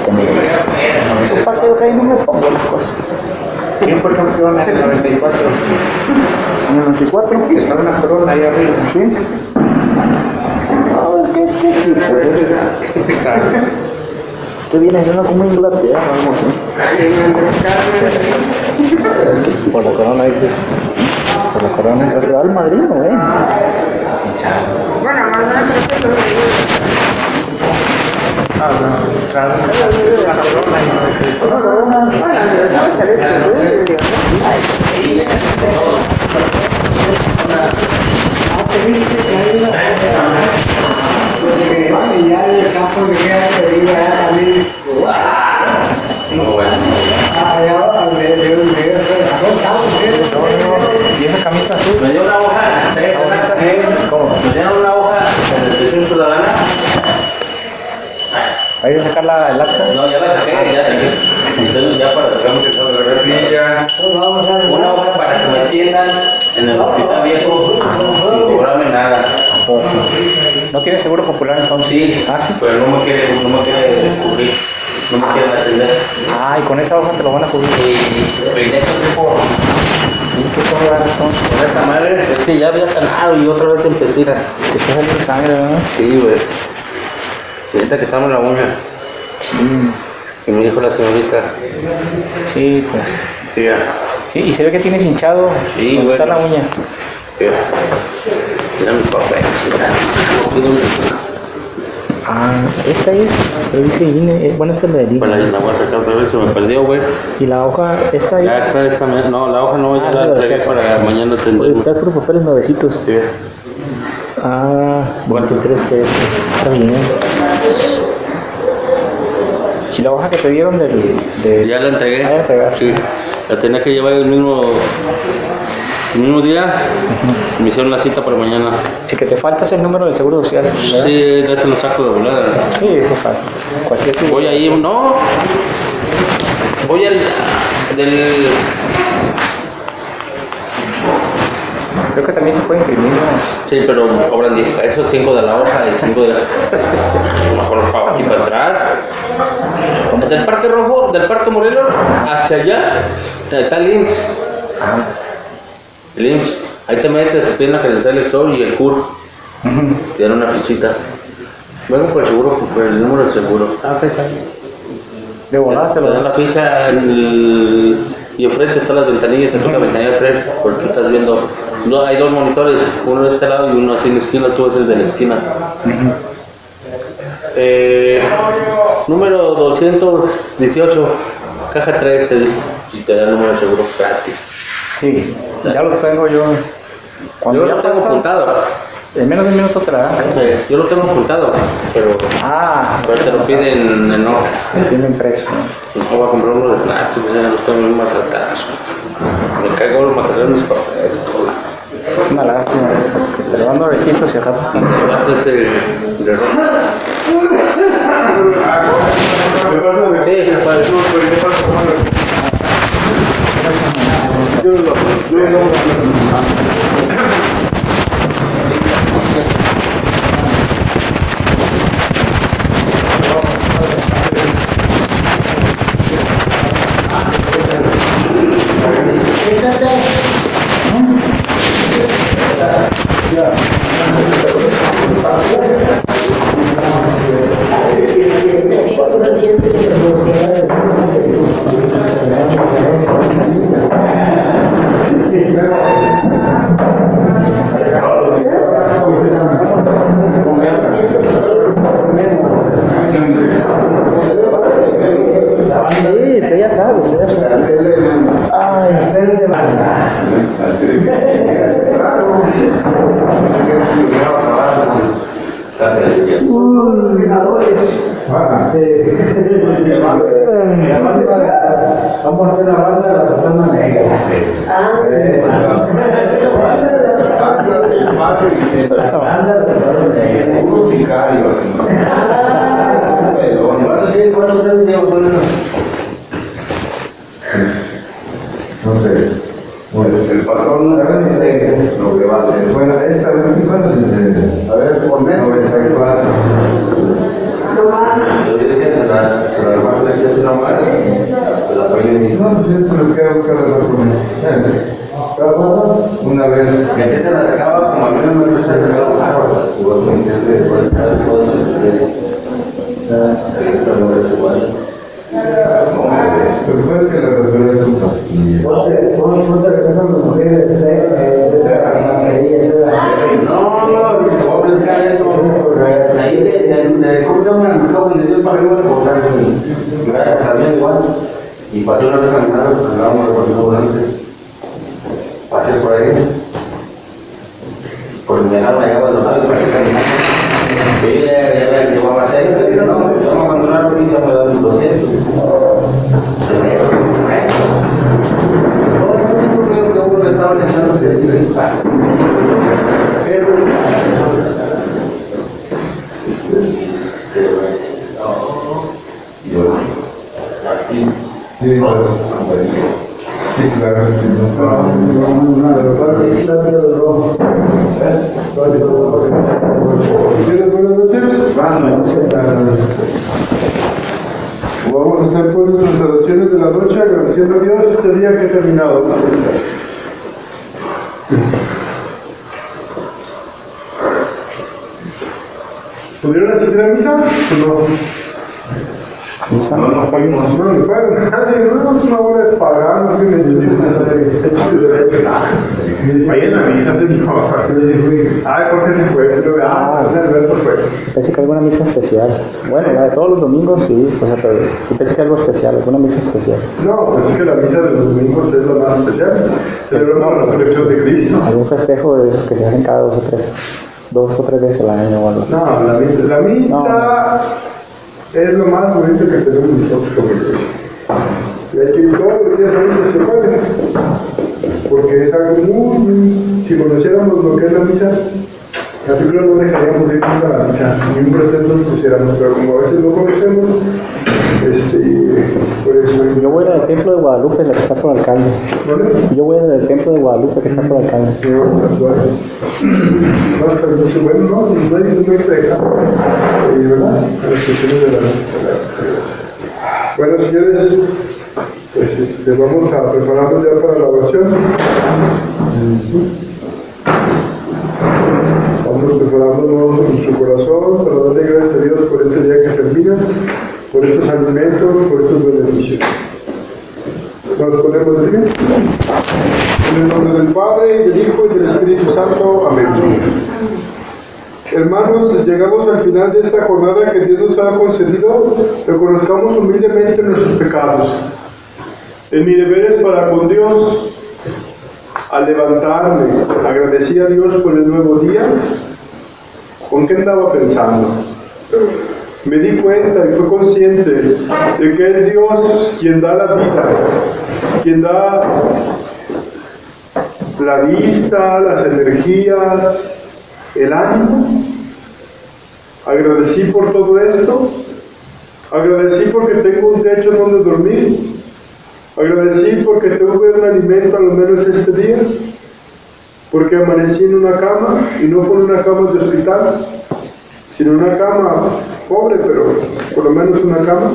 conmigo. Yo para que ahí no me pongo las cosas. ¿Quién fue campeón en el 94? En el 94, Estaba una corona ahí arriba. sí. A ver, ¿qué equipo? Usted viene siendo como Inglaterra, algo así. Por la corona, dices. Por la corona. El Real Madrid, ¿no? Bueno, más o menos creo que lo ¿Y esa camisa azul? Me dio una hoja, ¿Cómo? me dieron una hoja en el Instituto Ciudadana. ¿Hay que sacar el acta? No, ya la saqué, ya saqué. Entonces ya para sacar muchas cosas de refrilla. Una hoja para que me atiendan en el hospital viejo sin cobrarme nada. ¿No tiene seguro popular entonces? Sí, Ah, sí. pero no me quiere cubrir, no me quieren atender. Ah, y con esa hoja te lo van a cubrir. Y peiné todo tipo. ¿Qué cobrar entonces? Con esta madre es que ya había sanado y otra vez empecé a... Te está saliendo sangre, ¿no? Sí, güey. Sienta que estamos en la uña. Sí. Y me dijo la señorita, Sí, pues. sí, ya. Sí, y se ve que tienes hinchado Sí, donde está la bueno. uña. Mira mis papeles. Ah, esta es, pero dice INE, bueno, esta es la de Pues INE. la voy a sacar otra vez, se me perdió, güey. Y la hoja, esa Ya es, está esta, no, la hoja no, ya Ah, la sí, entregué sí. para mañana oye, atenderme. está por papeles nuevecitos. Sí. Ah, 23 pesos, está bien. ¿Y la hoja que te dieron de Ya la entregué. Ah, ya la entregaste. Sí. La tenía que llevar el mismo día. Me hicieron la cita para mañana. El que te falta es el número del Seguro Social, ¿verdad? Sí, ya se lo saco de volada. Sí, eso es fácil. Cualquier tipo. Voy ahí, no. Voy al del. Creo que también se puede imprimir, ¿no? Sí, pero cobran 10 pesos, 5 de la hoja y 5 de la. Mejor lo pago aquí para entrar. Del Parque Rojo, del Parque Morelos, hacia allá, está el IMSS. El IMSS. Ahí te metes, te piden la credencial del lector y el CUR. Te dan una fichita. Vengo por el seguro, por el número del seguro. De volada te Te lo dan la ficha y enfrente están las ventanillas, te toca ventanilla 3, porque estás viendo. No, hay dos monitores, uno de este lado y uno así en la esquina, tú ves el de la esquina. Número 218, caja 3, te dice, y te da el número de seguro gratis. Sí, ya lo tengo yo. Cuando Yo ya lo tengo pasas, ocultado. en menos de un minuto te la dan. Yo lo tengo ocultado, pero te lo piden, no. Te piden impreso. No voy a comprar uno de plástico, ya no estoy muy maltratado. Me cago los materiales mis papeles. Es una lástima, porque te lo dan nuevecitos y acá te están Si bates el de rojo. Sí, padre. Sí, tú ya sabes. Vamos a hacer la banda de la Sotana Negra. Entonces, el patrón dice lo que va a hacer. Bueno, esta última es a ver, por menos 94. la hermana le echaste una mano, pues la pegué. No, pues eso lo quiero buscar de la promesa. Una vez. Que a ti te la sacaba como a mí no me gusta el regalo bárbaro. Igual que entiende, igual que cada cosa. Lo que pasa es que la respuesta es un fastidio. ¿Cuánto le pasan las mujeres? No, te voy a platicar eso. Ahí ¿cómo se llama? El cabo de Dios para arriba, gracias también igual. Y pasé una vez caminando, andábamos recorriendo volante. Pasé por ahí. Porque me dejaron allá cuando estaba caminando. Y ya llegó a pasar y yo no, yo me abandonaron y ya me dan 200. Estaban echándose el Vamos a hacer pues nuestras oraciones de la noche agradeciendo a Dios este día que ha terminado. ¿Pudieron asistir a misa? No. ¿Misa? No fuimos. No, ni fueron. No, es una bola de paganos que me vayan a misa, señor. Ay, ¿por qué se fue? Alberto fue. Pensé que alguna misa especial. Bueno, la de todos los domingos sí, pues, pero yo pensé que algo especial, alguna misa especial. No, pues es que la misa de los domingos es la más especial. Celebramos la resurrección de Cristo. Algún festejo de esos que se hacen cada 2 o 3 veces al año o algo así. No, la misa es lo más bonito que tenemos nosotros como iglesia. Y hay que ir todos los días a misa se puede. Porque es algo muy... Si conociéramos lo que es la misa, así que no dejaríamos de ir a la misa, ni un pretexto nos pusiéramos, pero como a veces no conocemos, pues... Yo voy al templo de Guadalupe, la que está por alcalde. ¿Vale? Yo voy al templo de Guadalupe, que está por alcalde. Bueno, no hay que dejar, ¿verdad? A las cuestiones de la... Bueno, señores, pues vamos a prepararnos ya para la oración. Vamos preparándonos en su corazón para darle gracias a Dios por este día que termina, por estos alimentos, por estos beneficios. Nos ponemos de pie. En el nombre del Padre, y del Hijo, y del Espíritu Santo. Amén. Hermanos, llegamos al final de esta jornada que Dios nos ha concedido. Reconozcamos humildemente nuestros pecados. En mi deber es para con Dios, al levantarme, agradecí a Dios por el nuevo día. ¿Con qué andaba pensando? Me di cuenta y fue consciente de que es Dios quien da la vida, quien da la vista, las energías, el ánimo. Agradecí por todo esto. Agradecí porque tengo un techo donde dormir. Agradecí porque tuve un alimento a lo menos este día. Porque amanecí en una cama, y no fue una cama de hospital, sino una cama pobre, pero por lo menos una cama.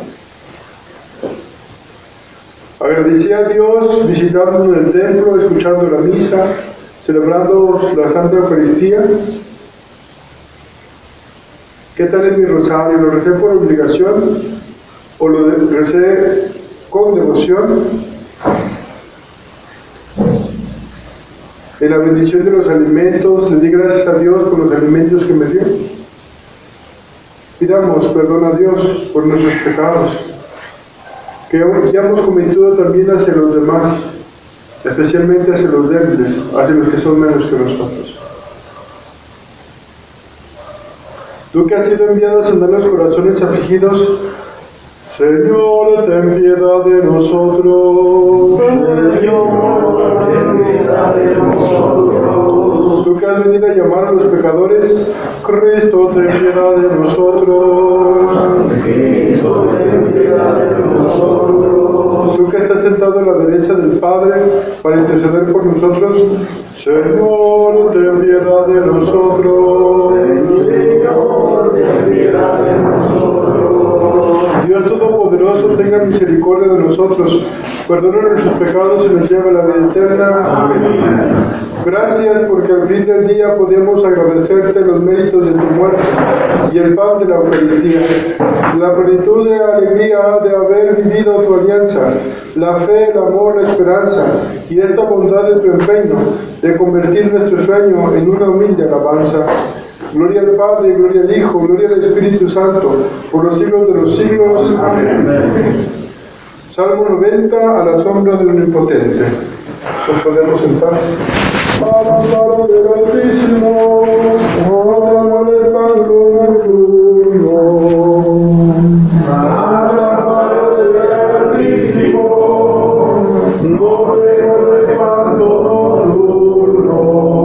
Agradecí a Dios visitando en el templo, escuchando la misa, celebrando la Santa Eucaristía. ¿Qué tal es mi rosario? ¿Lo recé por obligación o lo recé con devoción? En la bendición de los alimentos, le di gracias a Dios por los alimentos que me dio. Pidamos perdón a Dios por nuestros pecados, que ya hemos cometido también hacia los demás, especialmente hacia los débiles, hacia los que son menos que nosotros. Tú que has sido enviado a sanar los corazones afligidos, Señor, ten piedad de nosotros. Señor, ten piedad de nosotros. Tú que has venido a llamar a los pecadores, Cristo, ten piedad de nosotros. Cristo, ten piedad de nosotros. Tú que estás sentado a la derecha del Padre para interceder por nosotros, Señor, ten piedad de nosotros. Señor, ten piedad de nosotros. Todopoderoso tenga misericordia de nosotros, perdona nuestros pecados y nos lleve a la vida eterna. Amén. Gracias porque al fin del día podemos agradecerte los méritos de tu muerte y el pan de la Eucaristía, la plenitud de alegría de haber vivido tu alianza, la fe, el amor, la esperanza y esta bondad de tu empeño de convertir nuestro sueño en una humilde alabanza. Gloria al Padre, gloria al Hijo, gloria al Espíritu Santo, por los siglos de los siglos. Amén. Salmo 90, a la sombra del Omnipotente. Nos podemos sentar. Amparo del Altísimo, no temo el espanto nocturno. Amparo del Altísimo, no temo el espanto nocturno.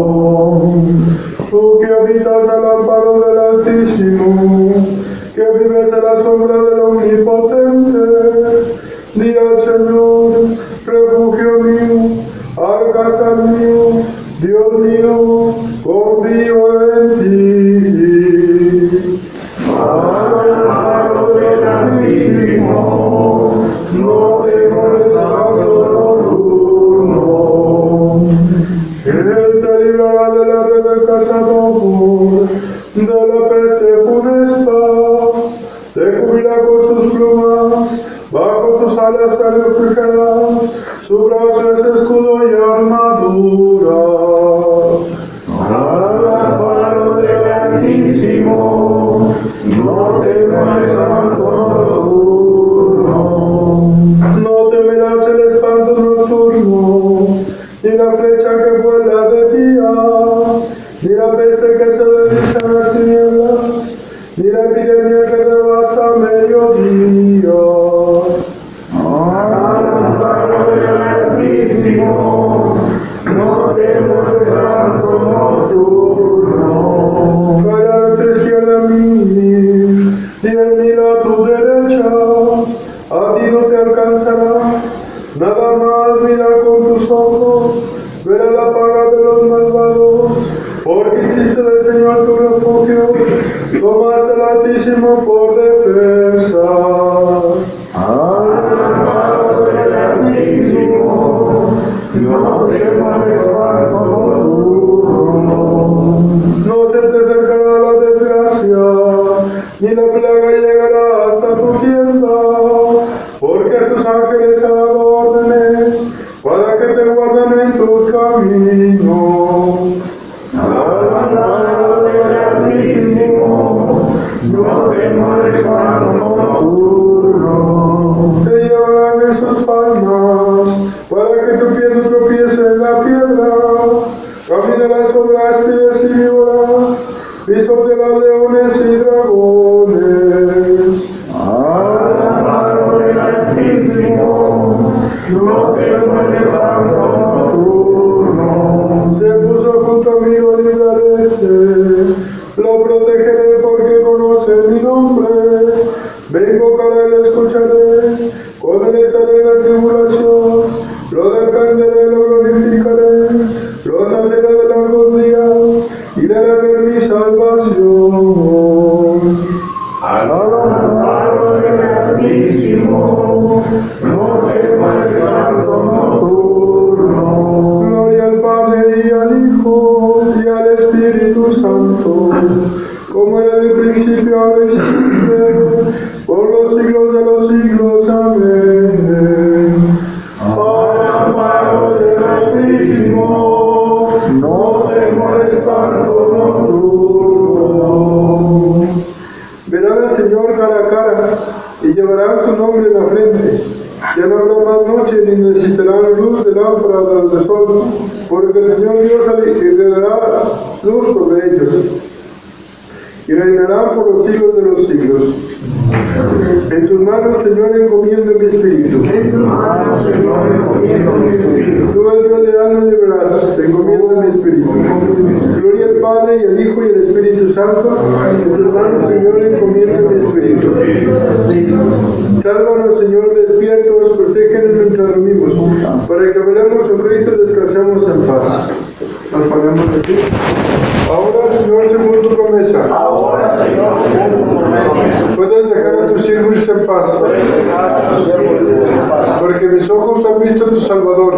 Tú que habitas al amparo del Altísimo, que vives a la sombra del Omnipotente, di al Señor, refugio mío, alcázar mío, Dios mío, confío en ti. Amparo del Altísimo, no temo el espanto nocturno. Él te librará de la red del cazador, de la peste funesta, te cubrirá con sus plumas, bajo tus alas te reflejarás, su brazo es escudo y armadura. Al amparo del Altísimo, no temas espanto nocturno. No temerás el espanto nocturno, ni la flecha que vuela de día, ni la peste que se desliza en las tinieblas, ni la epidemia que devasta a mediodía. Al amparo del Altísimo, no temo el espanto nocturno. Calla a tu izquierda a mí, y él mira a tu derecha, a ti no te alcanzará. Nada más mira con tus ojos, verá la paga de los malvados, porque hiciste del Señor tu refugio, tomaste al Altísimo por defensa. Al amparo del Altísimo, no temas el espanto nocturno. No se te acercará la desgracia, ni la plaga llegará hasta tu tienda, porque a tus ángeles ha dado órdenes para que te guarden en tus caminos. Al amparo del Altísimo, no temo el espanto nocturno. Te llevarán en sus palmas para que tu pie no tropiece en la piedra. Caminarás sobre áspides y víboras, pisotearás leones y dragones. Al amparo del Altísimo, no temo el espanto nocturno. Se puso junto a mí, lo libraré, lo protegeré porque conoce mi nombre. Vengo para él, escucharé, con él estaré en la tribulación, lo defenderé, lo glorificaré, lo saciaré de largos días y le daré mi salvación. Al amparo del Altísimo, no temo el espanto nocturno. Gloria al Padre y al Hijo y al Espíritu Santo, como era en el principio, ahora y siempre, por los siglos de los siglos. Amén. Al amparo del Altísimo, no temo el espanto nocturno. Verán al Señor cara a cara y llevarán su nombre en la frente. Ya no habrá más noche ni necesitarán luz de lámpara de sol, porque el Señor Dios irradiará luz sobre ellos y reinarán por los siglos de los siglos. En tus manos, Señor, encomiendo mi espíritu. En tus manos, Señor, encomiendo mi espíritu. Tú, el Dios de alma, librarás, encomiendo mi espíritu. Gloria al Padre y al Hijo y al Espíritu Santo. En tus manos, Señor, encomiendo mi espíritu. Sálvanos, Señor, despiertos, protégenos mientras dormimos, para que velamos en Cristo y descansemos en paz. Nos ponemos de pie. Ahora, Señor, según tu promesa, puedes dejar a tus siervos en paz, porque mis ojos han visto a tu Salvador,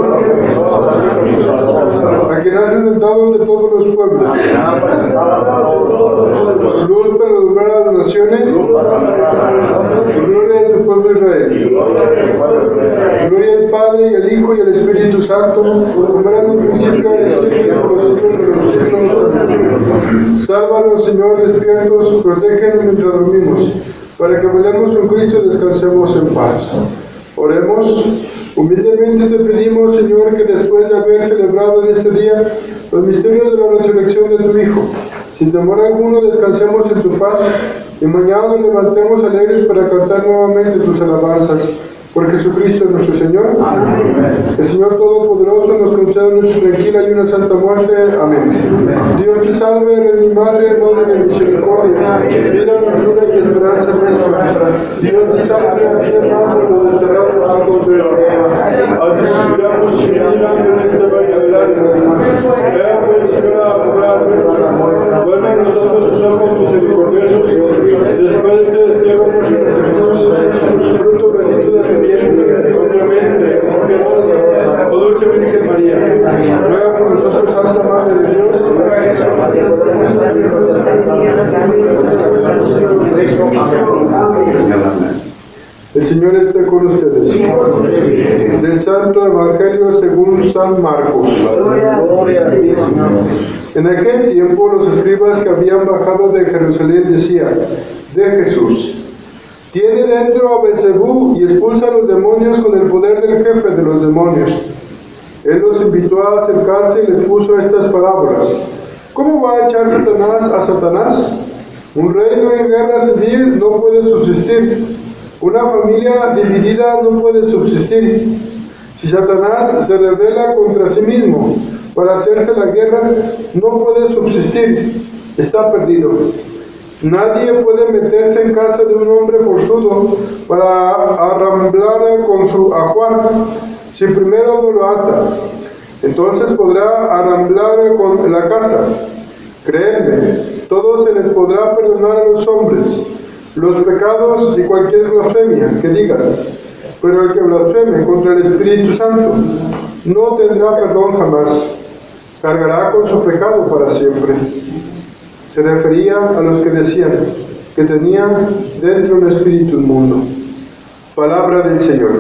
a quien has inventado de todos los pueblos, luz para alumbrar a las naciones, gloria a tu pueblo Israel. Gloria al Padre, y al Hijo, y al Espíritu Santo, como era en el principio, ahora y siempre, por los siglos de los siglos. Sálvanos, Señor, despiertos, protégenos mientras dormimos, para que velemos con Cristo y descansemos en paz. Oremos. Humildemente te pedimos, Señor, que después de haber celebrado en este día los misterios de la resurrección de tu Hijo, sin temor alguno descansemos en tu paz, y mañana nos levantemos alegres para cantar nuevamente tus alabanzas. Por Jesucristo nuestro Señor. Amén. El Señor Todopoderoso nos conceda una tranquila y una santa muerte. Amén. Dios te salve, Reina y Madre, Madre de misericordia, vida, dulzura y esperanza nuestra. Dios te salve, a ti amamos los desterrados hijos de Abraham. A ti suspiramos y mirando en este valle de lágrimas. Vea pues, Señora, a obrar nuestra. Vuelve a nosotros tus ojos misericordiosos, después de este ciego mucho Jesús, fruto bendito de tu vientre, obviamente, piadosa, oh dulce Virgen María, ruega por nosotros, Santa Madre de Dios. El Señor esté con ustedes. Del Santo Evangelio según San Marcos. En aquel tiempo los escribas que habían bajado de Jerusalén decían de Jesús: tiene dentro a Beelzebú y expulsa a los demonios con el poder del jefe de los demonios. Él los invitó a acercarse y les puso estas palabras: ¿cómo va a echar Satanás a Satanás? Un reino en guerra civil no puede subsistir. Una familia dividida no puede subsistir. Si Satanás se rebela contra sí mismo para hacerse la guerra, no puede subsistir. Está perdido. Nadie puede meterse en casa de un hombre forzudo para arramblar con su ajuar, si primero no lo ata. Entonces podrá arramblar con la casa. Creedme, todo se les podrá perdonar a los hombres, los pecados y cualquier blasfemia que digan. Pero el que blasfeme contra el Espíritu Santo no tendrá perdón jamás. Cargará con su pecado para siempre. Se refería a los que decían que tenían dentro un espíritu inmundo. Palabra del Señor.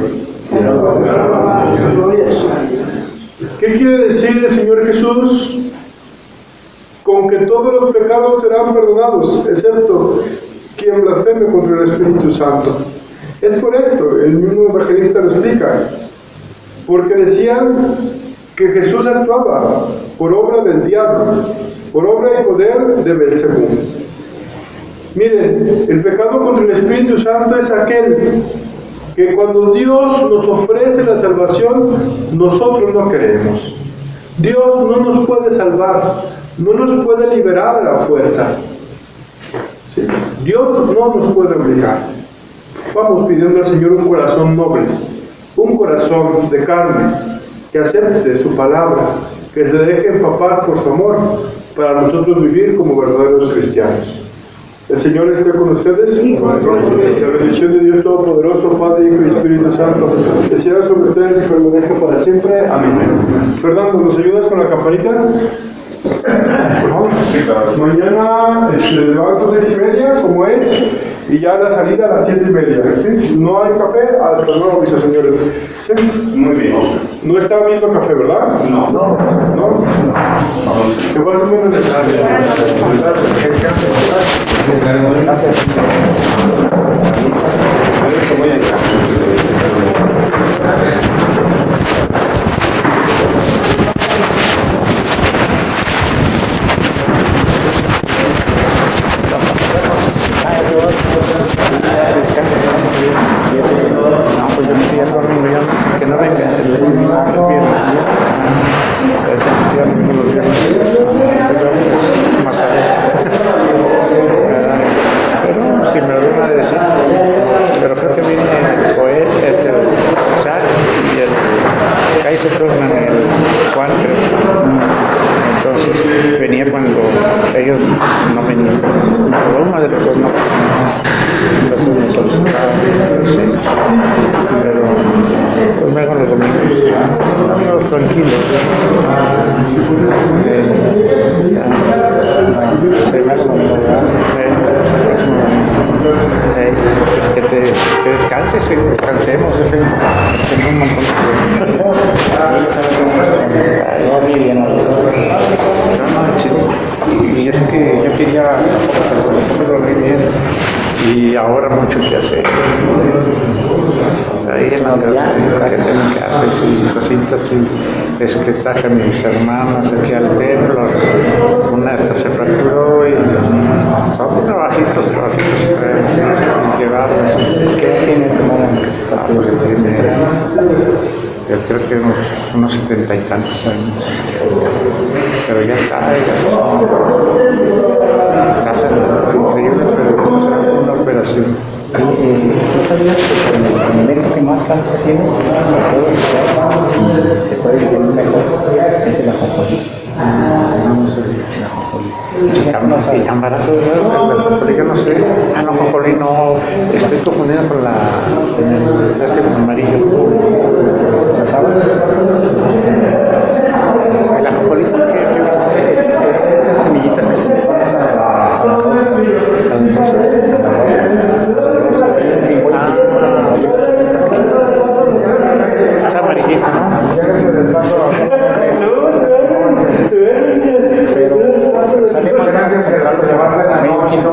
¿Qué quiere decir el Señor Jesús? Con que todos los pecados serán perdonados, excepto quien blasfeme contra el Espíritu Santo. Es por esto, el mismo evangelista lo explica, porque decían que Jesús actuaba por obra del diablo, por obra y poder de Beelzebú. Miren, el pecado contra el Espíritu Santo es aquel que cuando Dios nos ofrece la salvación, nosotros no queremos. Dios no nos puede salvar, no nos puede liberar a la fuerza. ¿Sí? Dios no nos puede obligar. Vamos pidiendo al Señor un corazón noble, un corazón de carne, que acepte su palabra, que se deje empapar por su amor, para nosotros vivir como verdaderos cristianos. El Señor esté con ustedes. La bendición de Dios Todopoderoso, Padre, Hijo y Espíritu Santo, descienda sobre ustedes y permanezca para siempre. Amén. Fernando, ¿nos ayudas con la campanita? Mañana levanto 6:30, como es, y ya la salida a las 7:30. ¿Sí? No hay café, hasta luego, mis señores. ¿Sí? Muy bien. No está viendo café, ¿verdad? No. ¿No? ¿Qué pasa, muy bien? Gracias. Si me lo van a decir, pero creo que viene tranquilo. Pues que descanses y descansemos. Tengo un montón de y es que yo quería dormir bien y ahora mucho que hacer. Ahí en la casa, sí, cositas así. Es que traje a mis hermanas aquí al templo, una esta se fracturó y son trabajitos llevarlas. ¿Qué tiene tu hermana que se fracturó? Tiene, yo creo que unos 70 y tantos años. Pero ya está, se hace increíble, pero esto será una operación. ¿Sí sabías que el médico que más cáncer tiene se puede vivir mejor es el ajonjolí? Y tan barato, yo no sé. No, ajonjolí no, estoy confundiendo con con amarillo. ¿La sabes? El ajonjolí, es esas semillitas que se le ponen a las roscas. Es amarillita, ¿no? Pero sale más grande que medio kilo.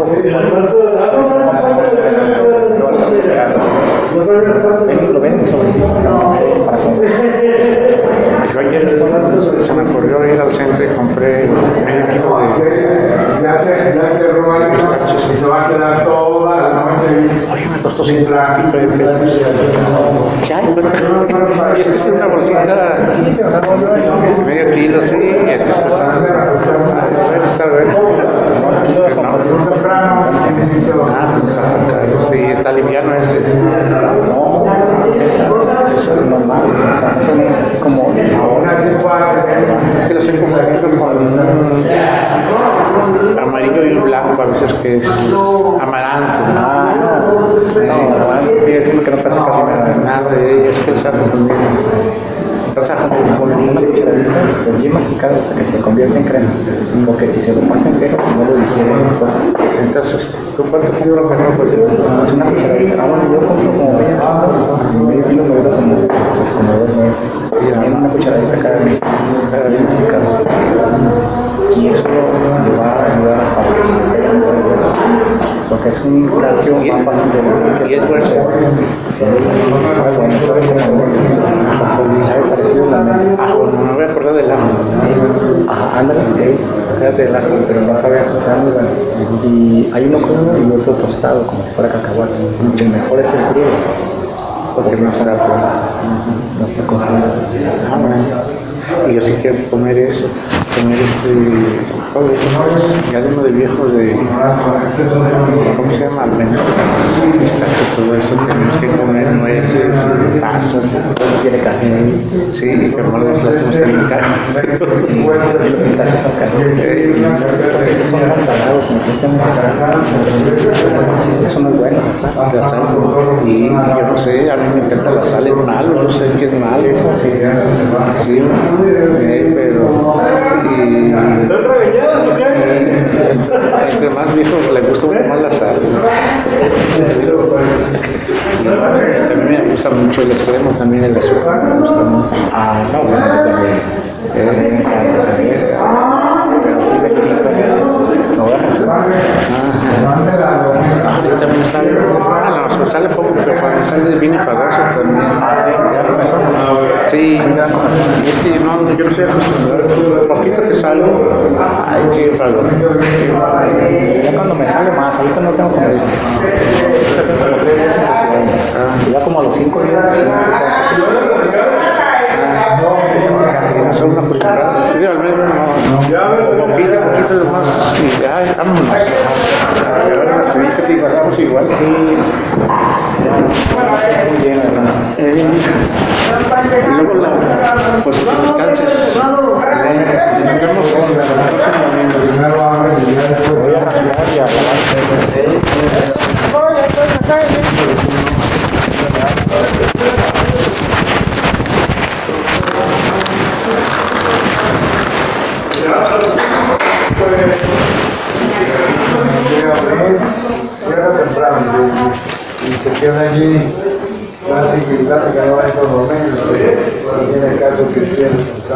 Lo venden sobre para comprar. Yo ayer se me ocurrió ir al centro y compré medio kilo de pistachos. Se va a quedar toda la noche. Oye, me costó 100 pesos. Y es que es una bolsita de medio kilo, sí, y después está bien. Sí, está liviano ese. No, eso es normal. Como es que lo estoy confundiendo con amarillo y blanco, a veces que es amaranto. no, sí, es lo que no pasa casi nada, es que lo está confundiendo. Entonces, con una cucharadita de bien masticada hasta que se convierte en crema, porque si se lo pasa entero, no lo digiere mejor. Entonces, ¿tú cuánto kilo lo sacamos por día? Es una cucharadita. Bueno, yo compro como medio kilo, me dura como 2 meses. También una cucharadita cada día masticada. Y eso le va a ayudar a que se pegue mejor, porque es un calcio más fácil de vivir. Y es bueno. Sabe bueno, sabe como sabe parecido a la ajo, no me voy a acordar del ajo. Ajá, ándale, fíjate del ajo, pero no sabe muy bueno. Y hay uno crudo y otro tostado, como si fuera cacahuate. El mejor es el crudo, porque no está cocido. Y yo sí quiero comer eso, todo eso, ya de uno de viejo de, ¿cómo se llama? Almendras, pistachos, todo eso, tenemos que comer nueces, pasas, todo tiene café. Sí, pero no las hacemos tan caras. Y los pistachos son caros. Son tan salados, me gustan esas saladas. Eso no es bueno, la sal. Y yo no sé, a mí me encanta la sal, es malo, no sé qué es malo. Sí, pero entre más viejos le gusta uno más la sal. Y también me gusta mucho el extremo, también el azúcar me gusta mucho. No, bueno, también. Me encanta también. Pero sí me quito en eso. No voy a hacer. Sí, también sale. No, sale poco, pero cuando sale viene fadoso también. Sí, ya empezó. Sí, y es que yo no estoy acostumbrado. Poquito que salgo, hay que pagar. Ya cuando me sale más, ahorita no tengo como eso. Ahorita tengo como 3 días en la ciudad. Y ya como a los 5 días, Si no son una frustrada, sí, al menos poquito lo más, y ay, vámonos. Ahora las tenías que igualamos igual. Sí, es muy lleno, ¿verdad? Y luego pues que descanses. Nos vemos con la próxima domingo. Voy a rasurar y a lavar. clase que no va a estar Romero, no tiene caso que sea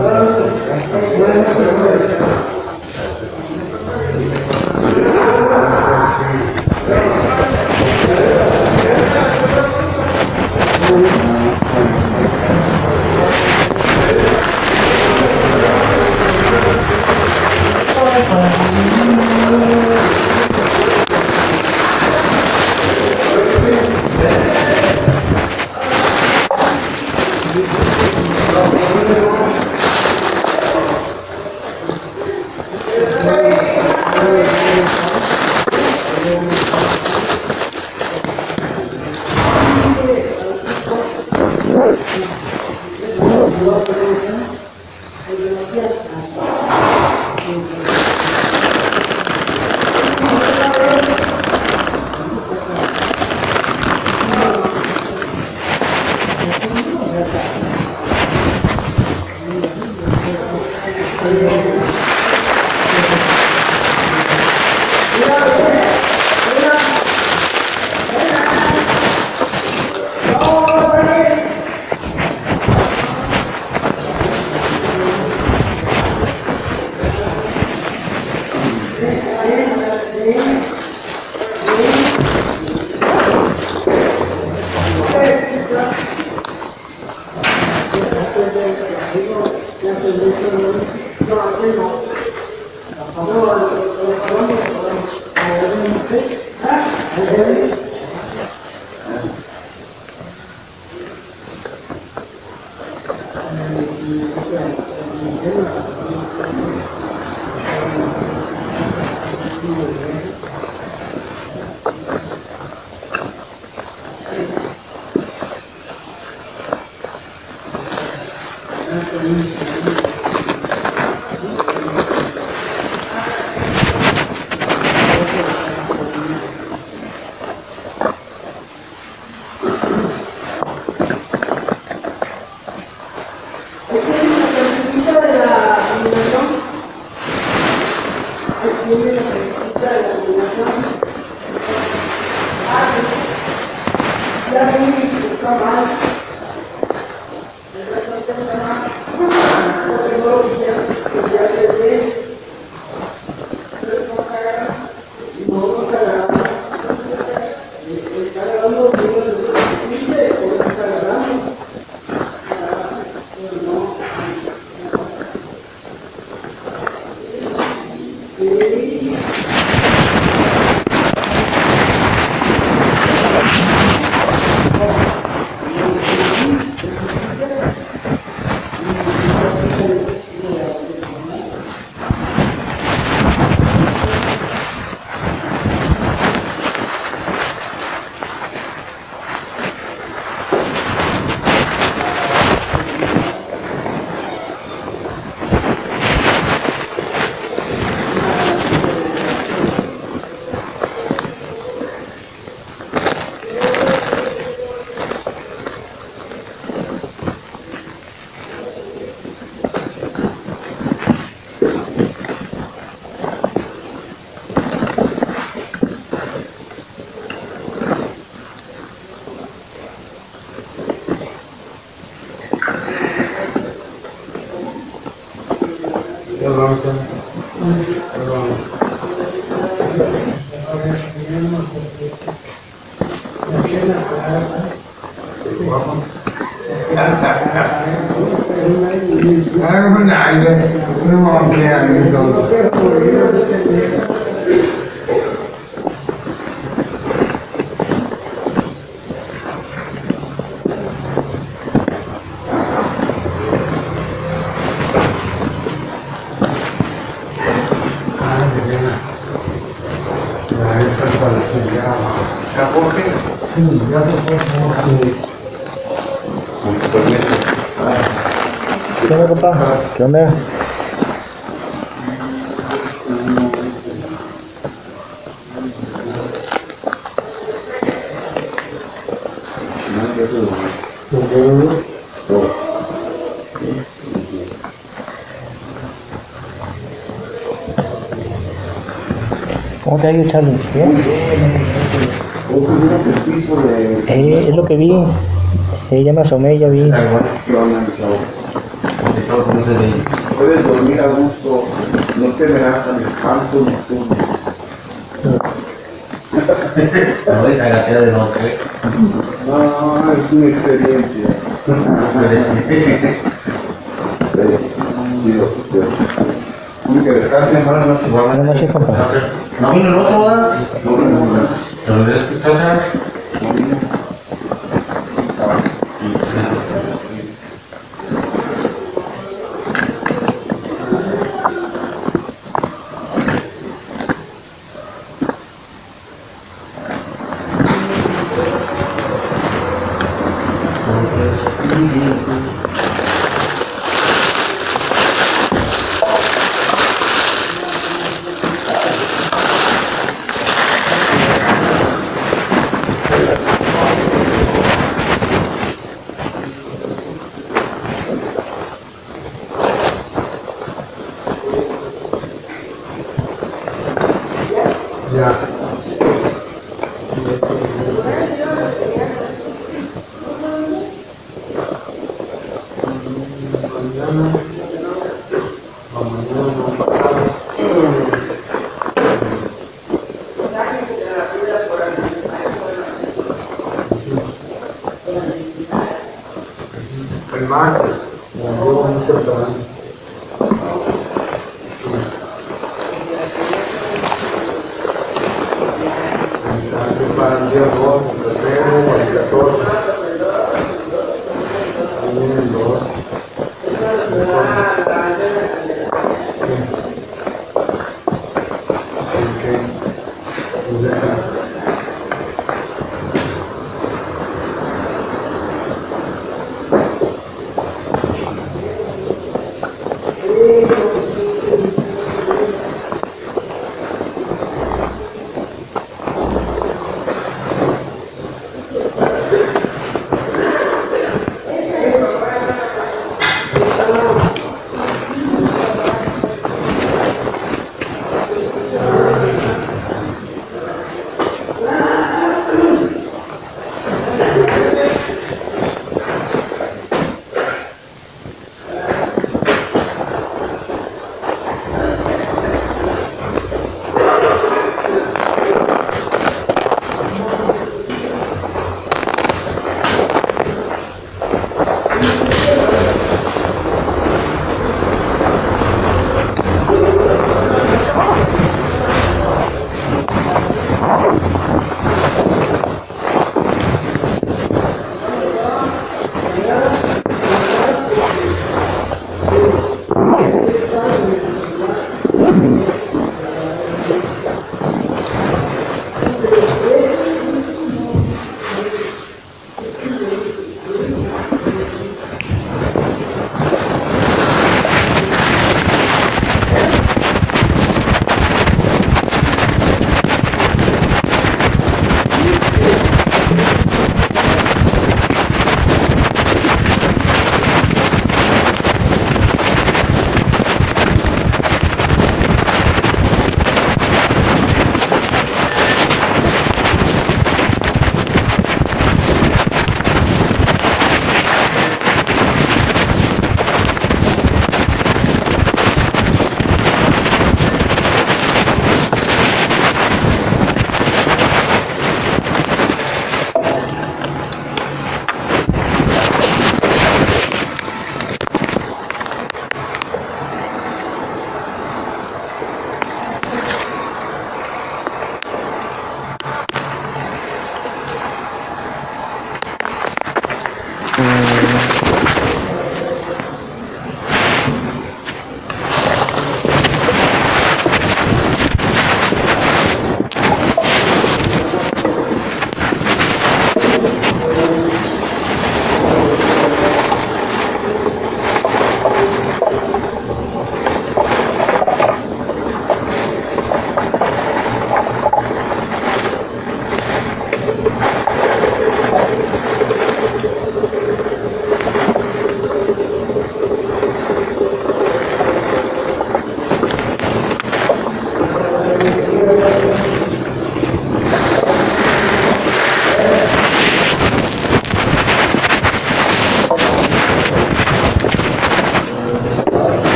¿Qué onda, compa? ¿Qué onda? ¿Cómo te ha ido, Charlie? ¿Bien? Es lo que vi. Ya me asomé, ya vi. Puedes dormir a gusto, no temerás al espanto nocturno. No, esa gatea de noche. No, es una experiencia. Que descansen, buenas noches. Buenas noches, compa. ¿No vino el otro, verdad? ¿Te lo debes descansar? El martes, llevo mucho trabajo. Para el día 2, el 3, el 14. También el 2.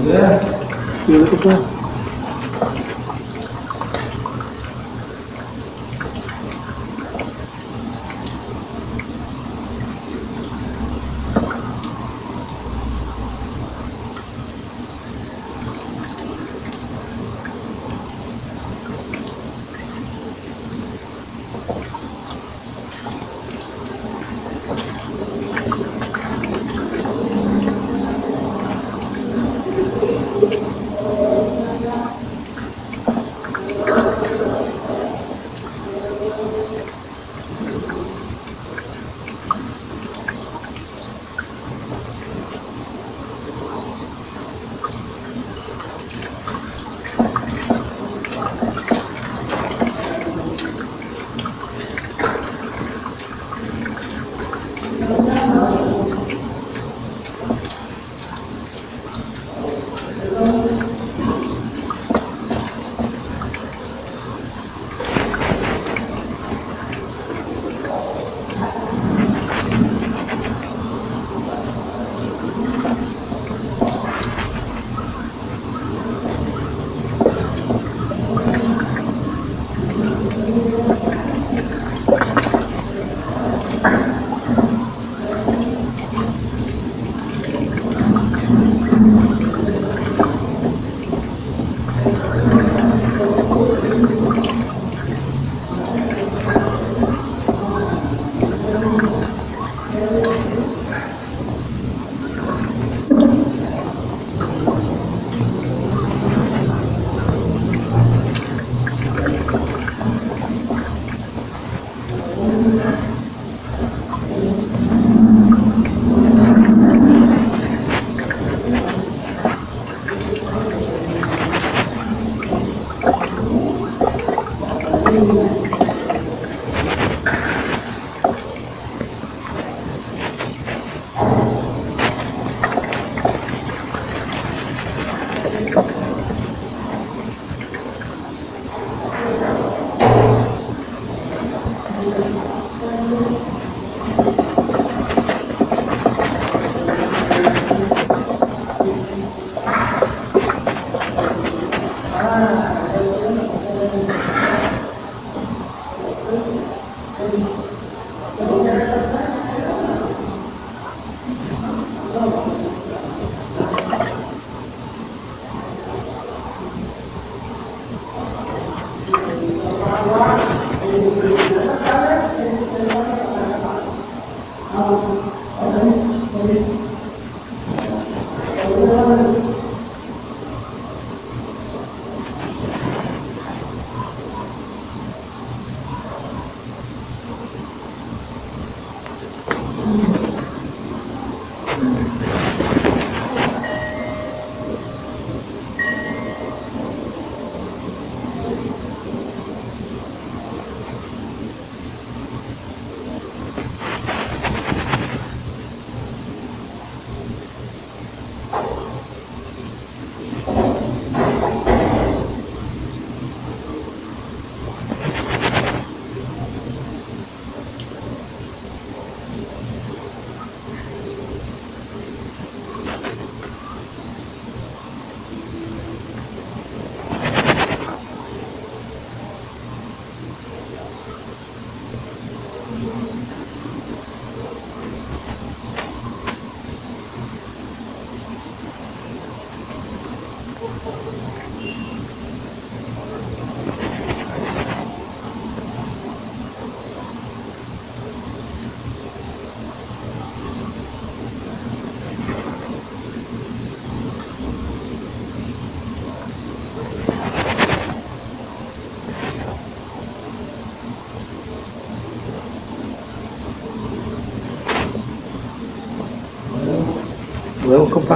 Luego, compa.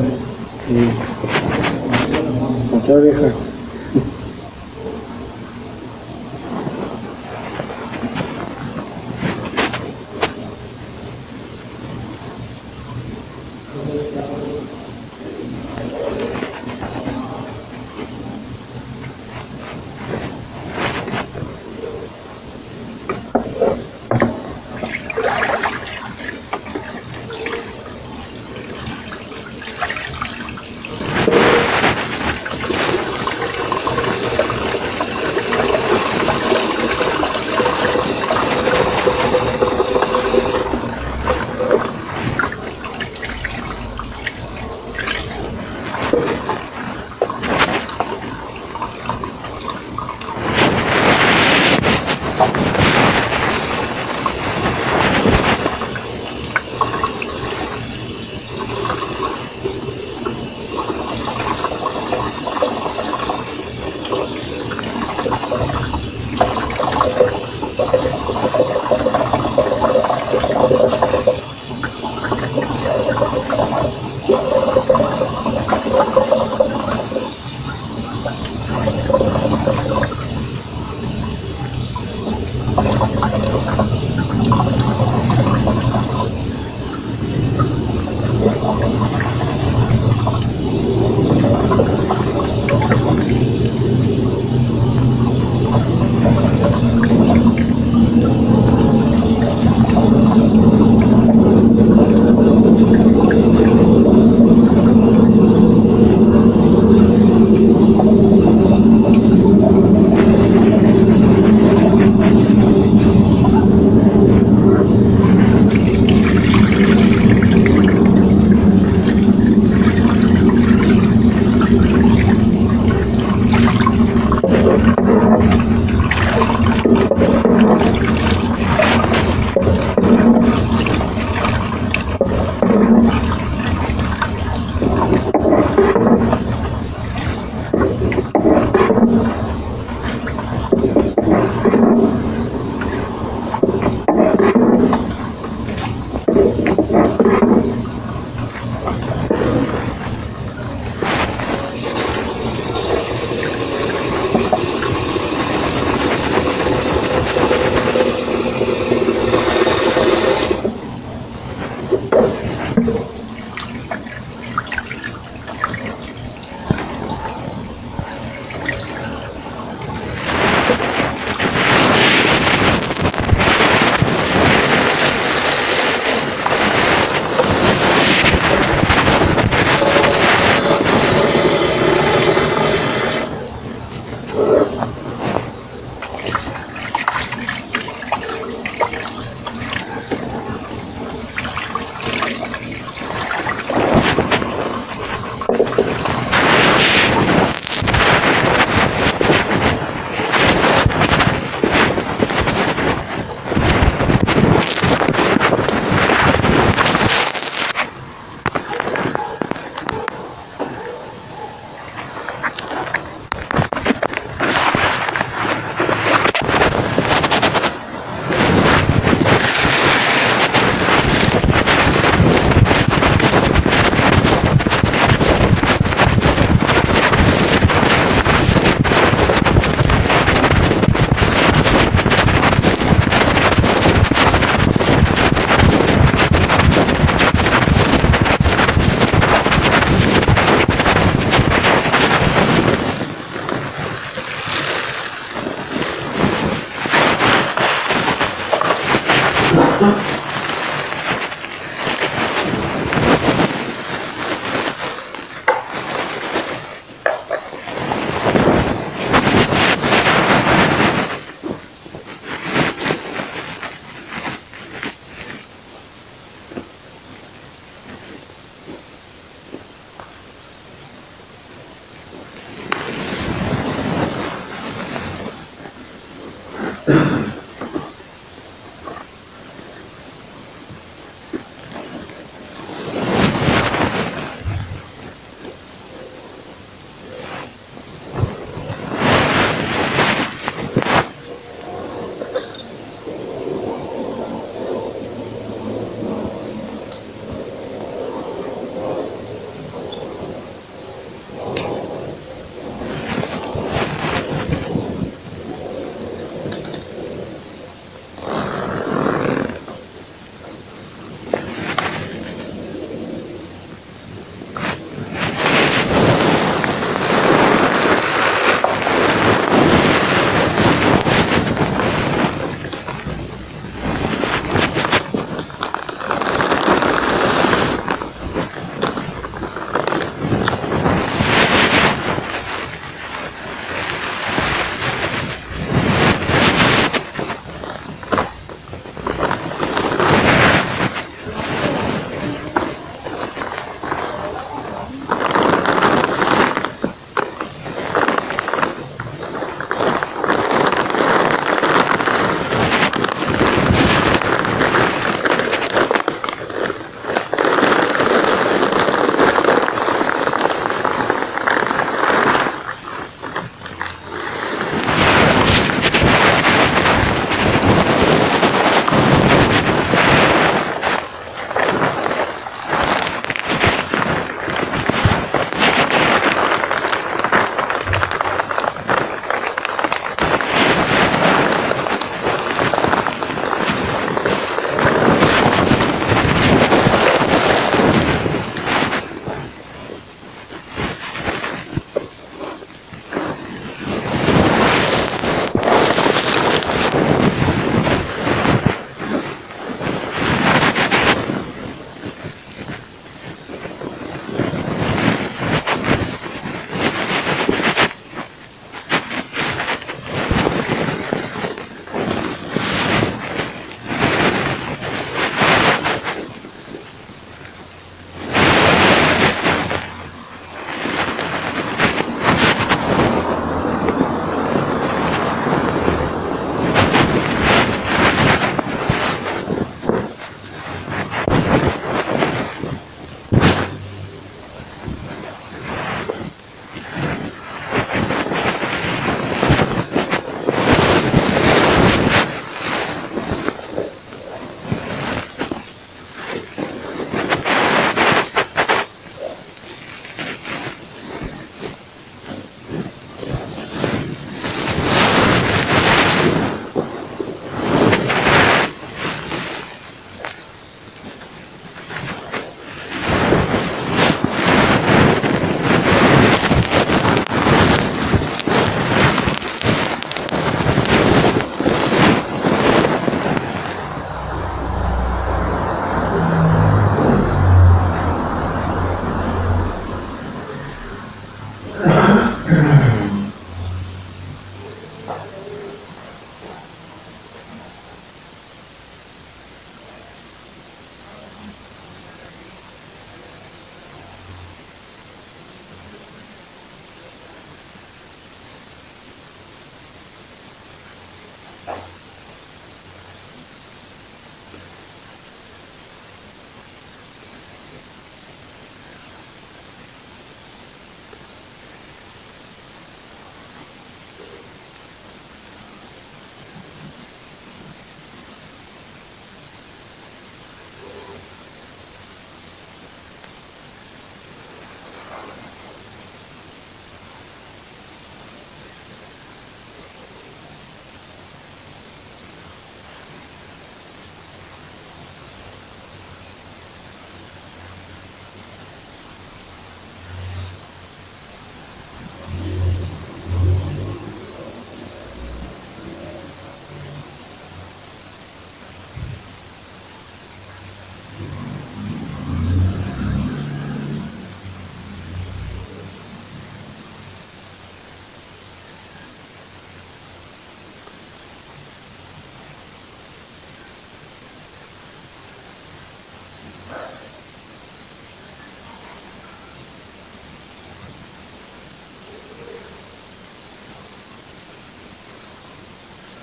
Sí. Mucha vieja.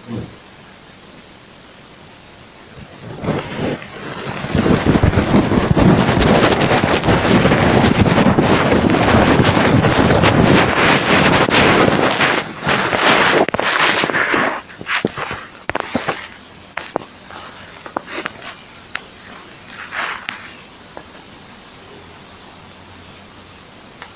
Sí.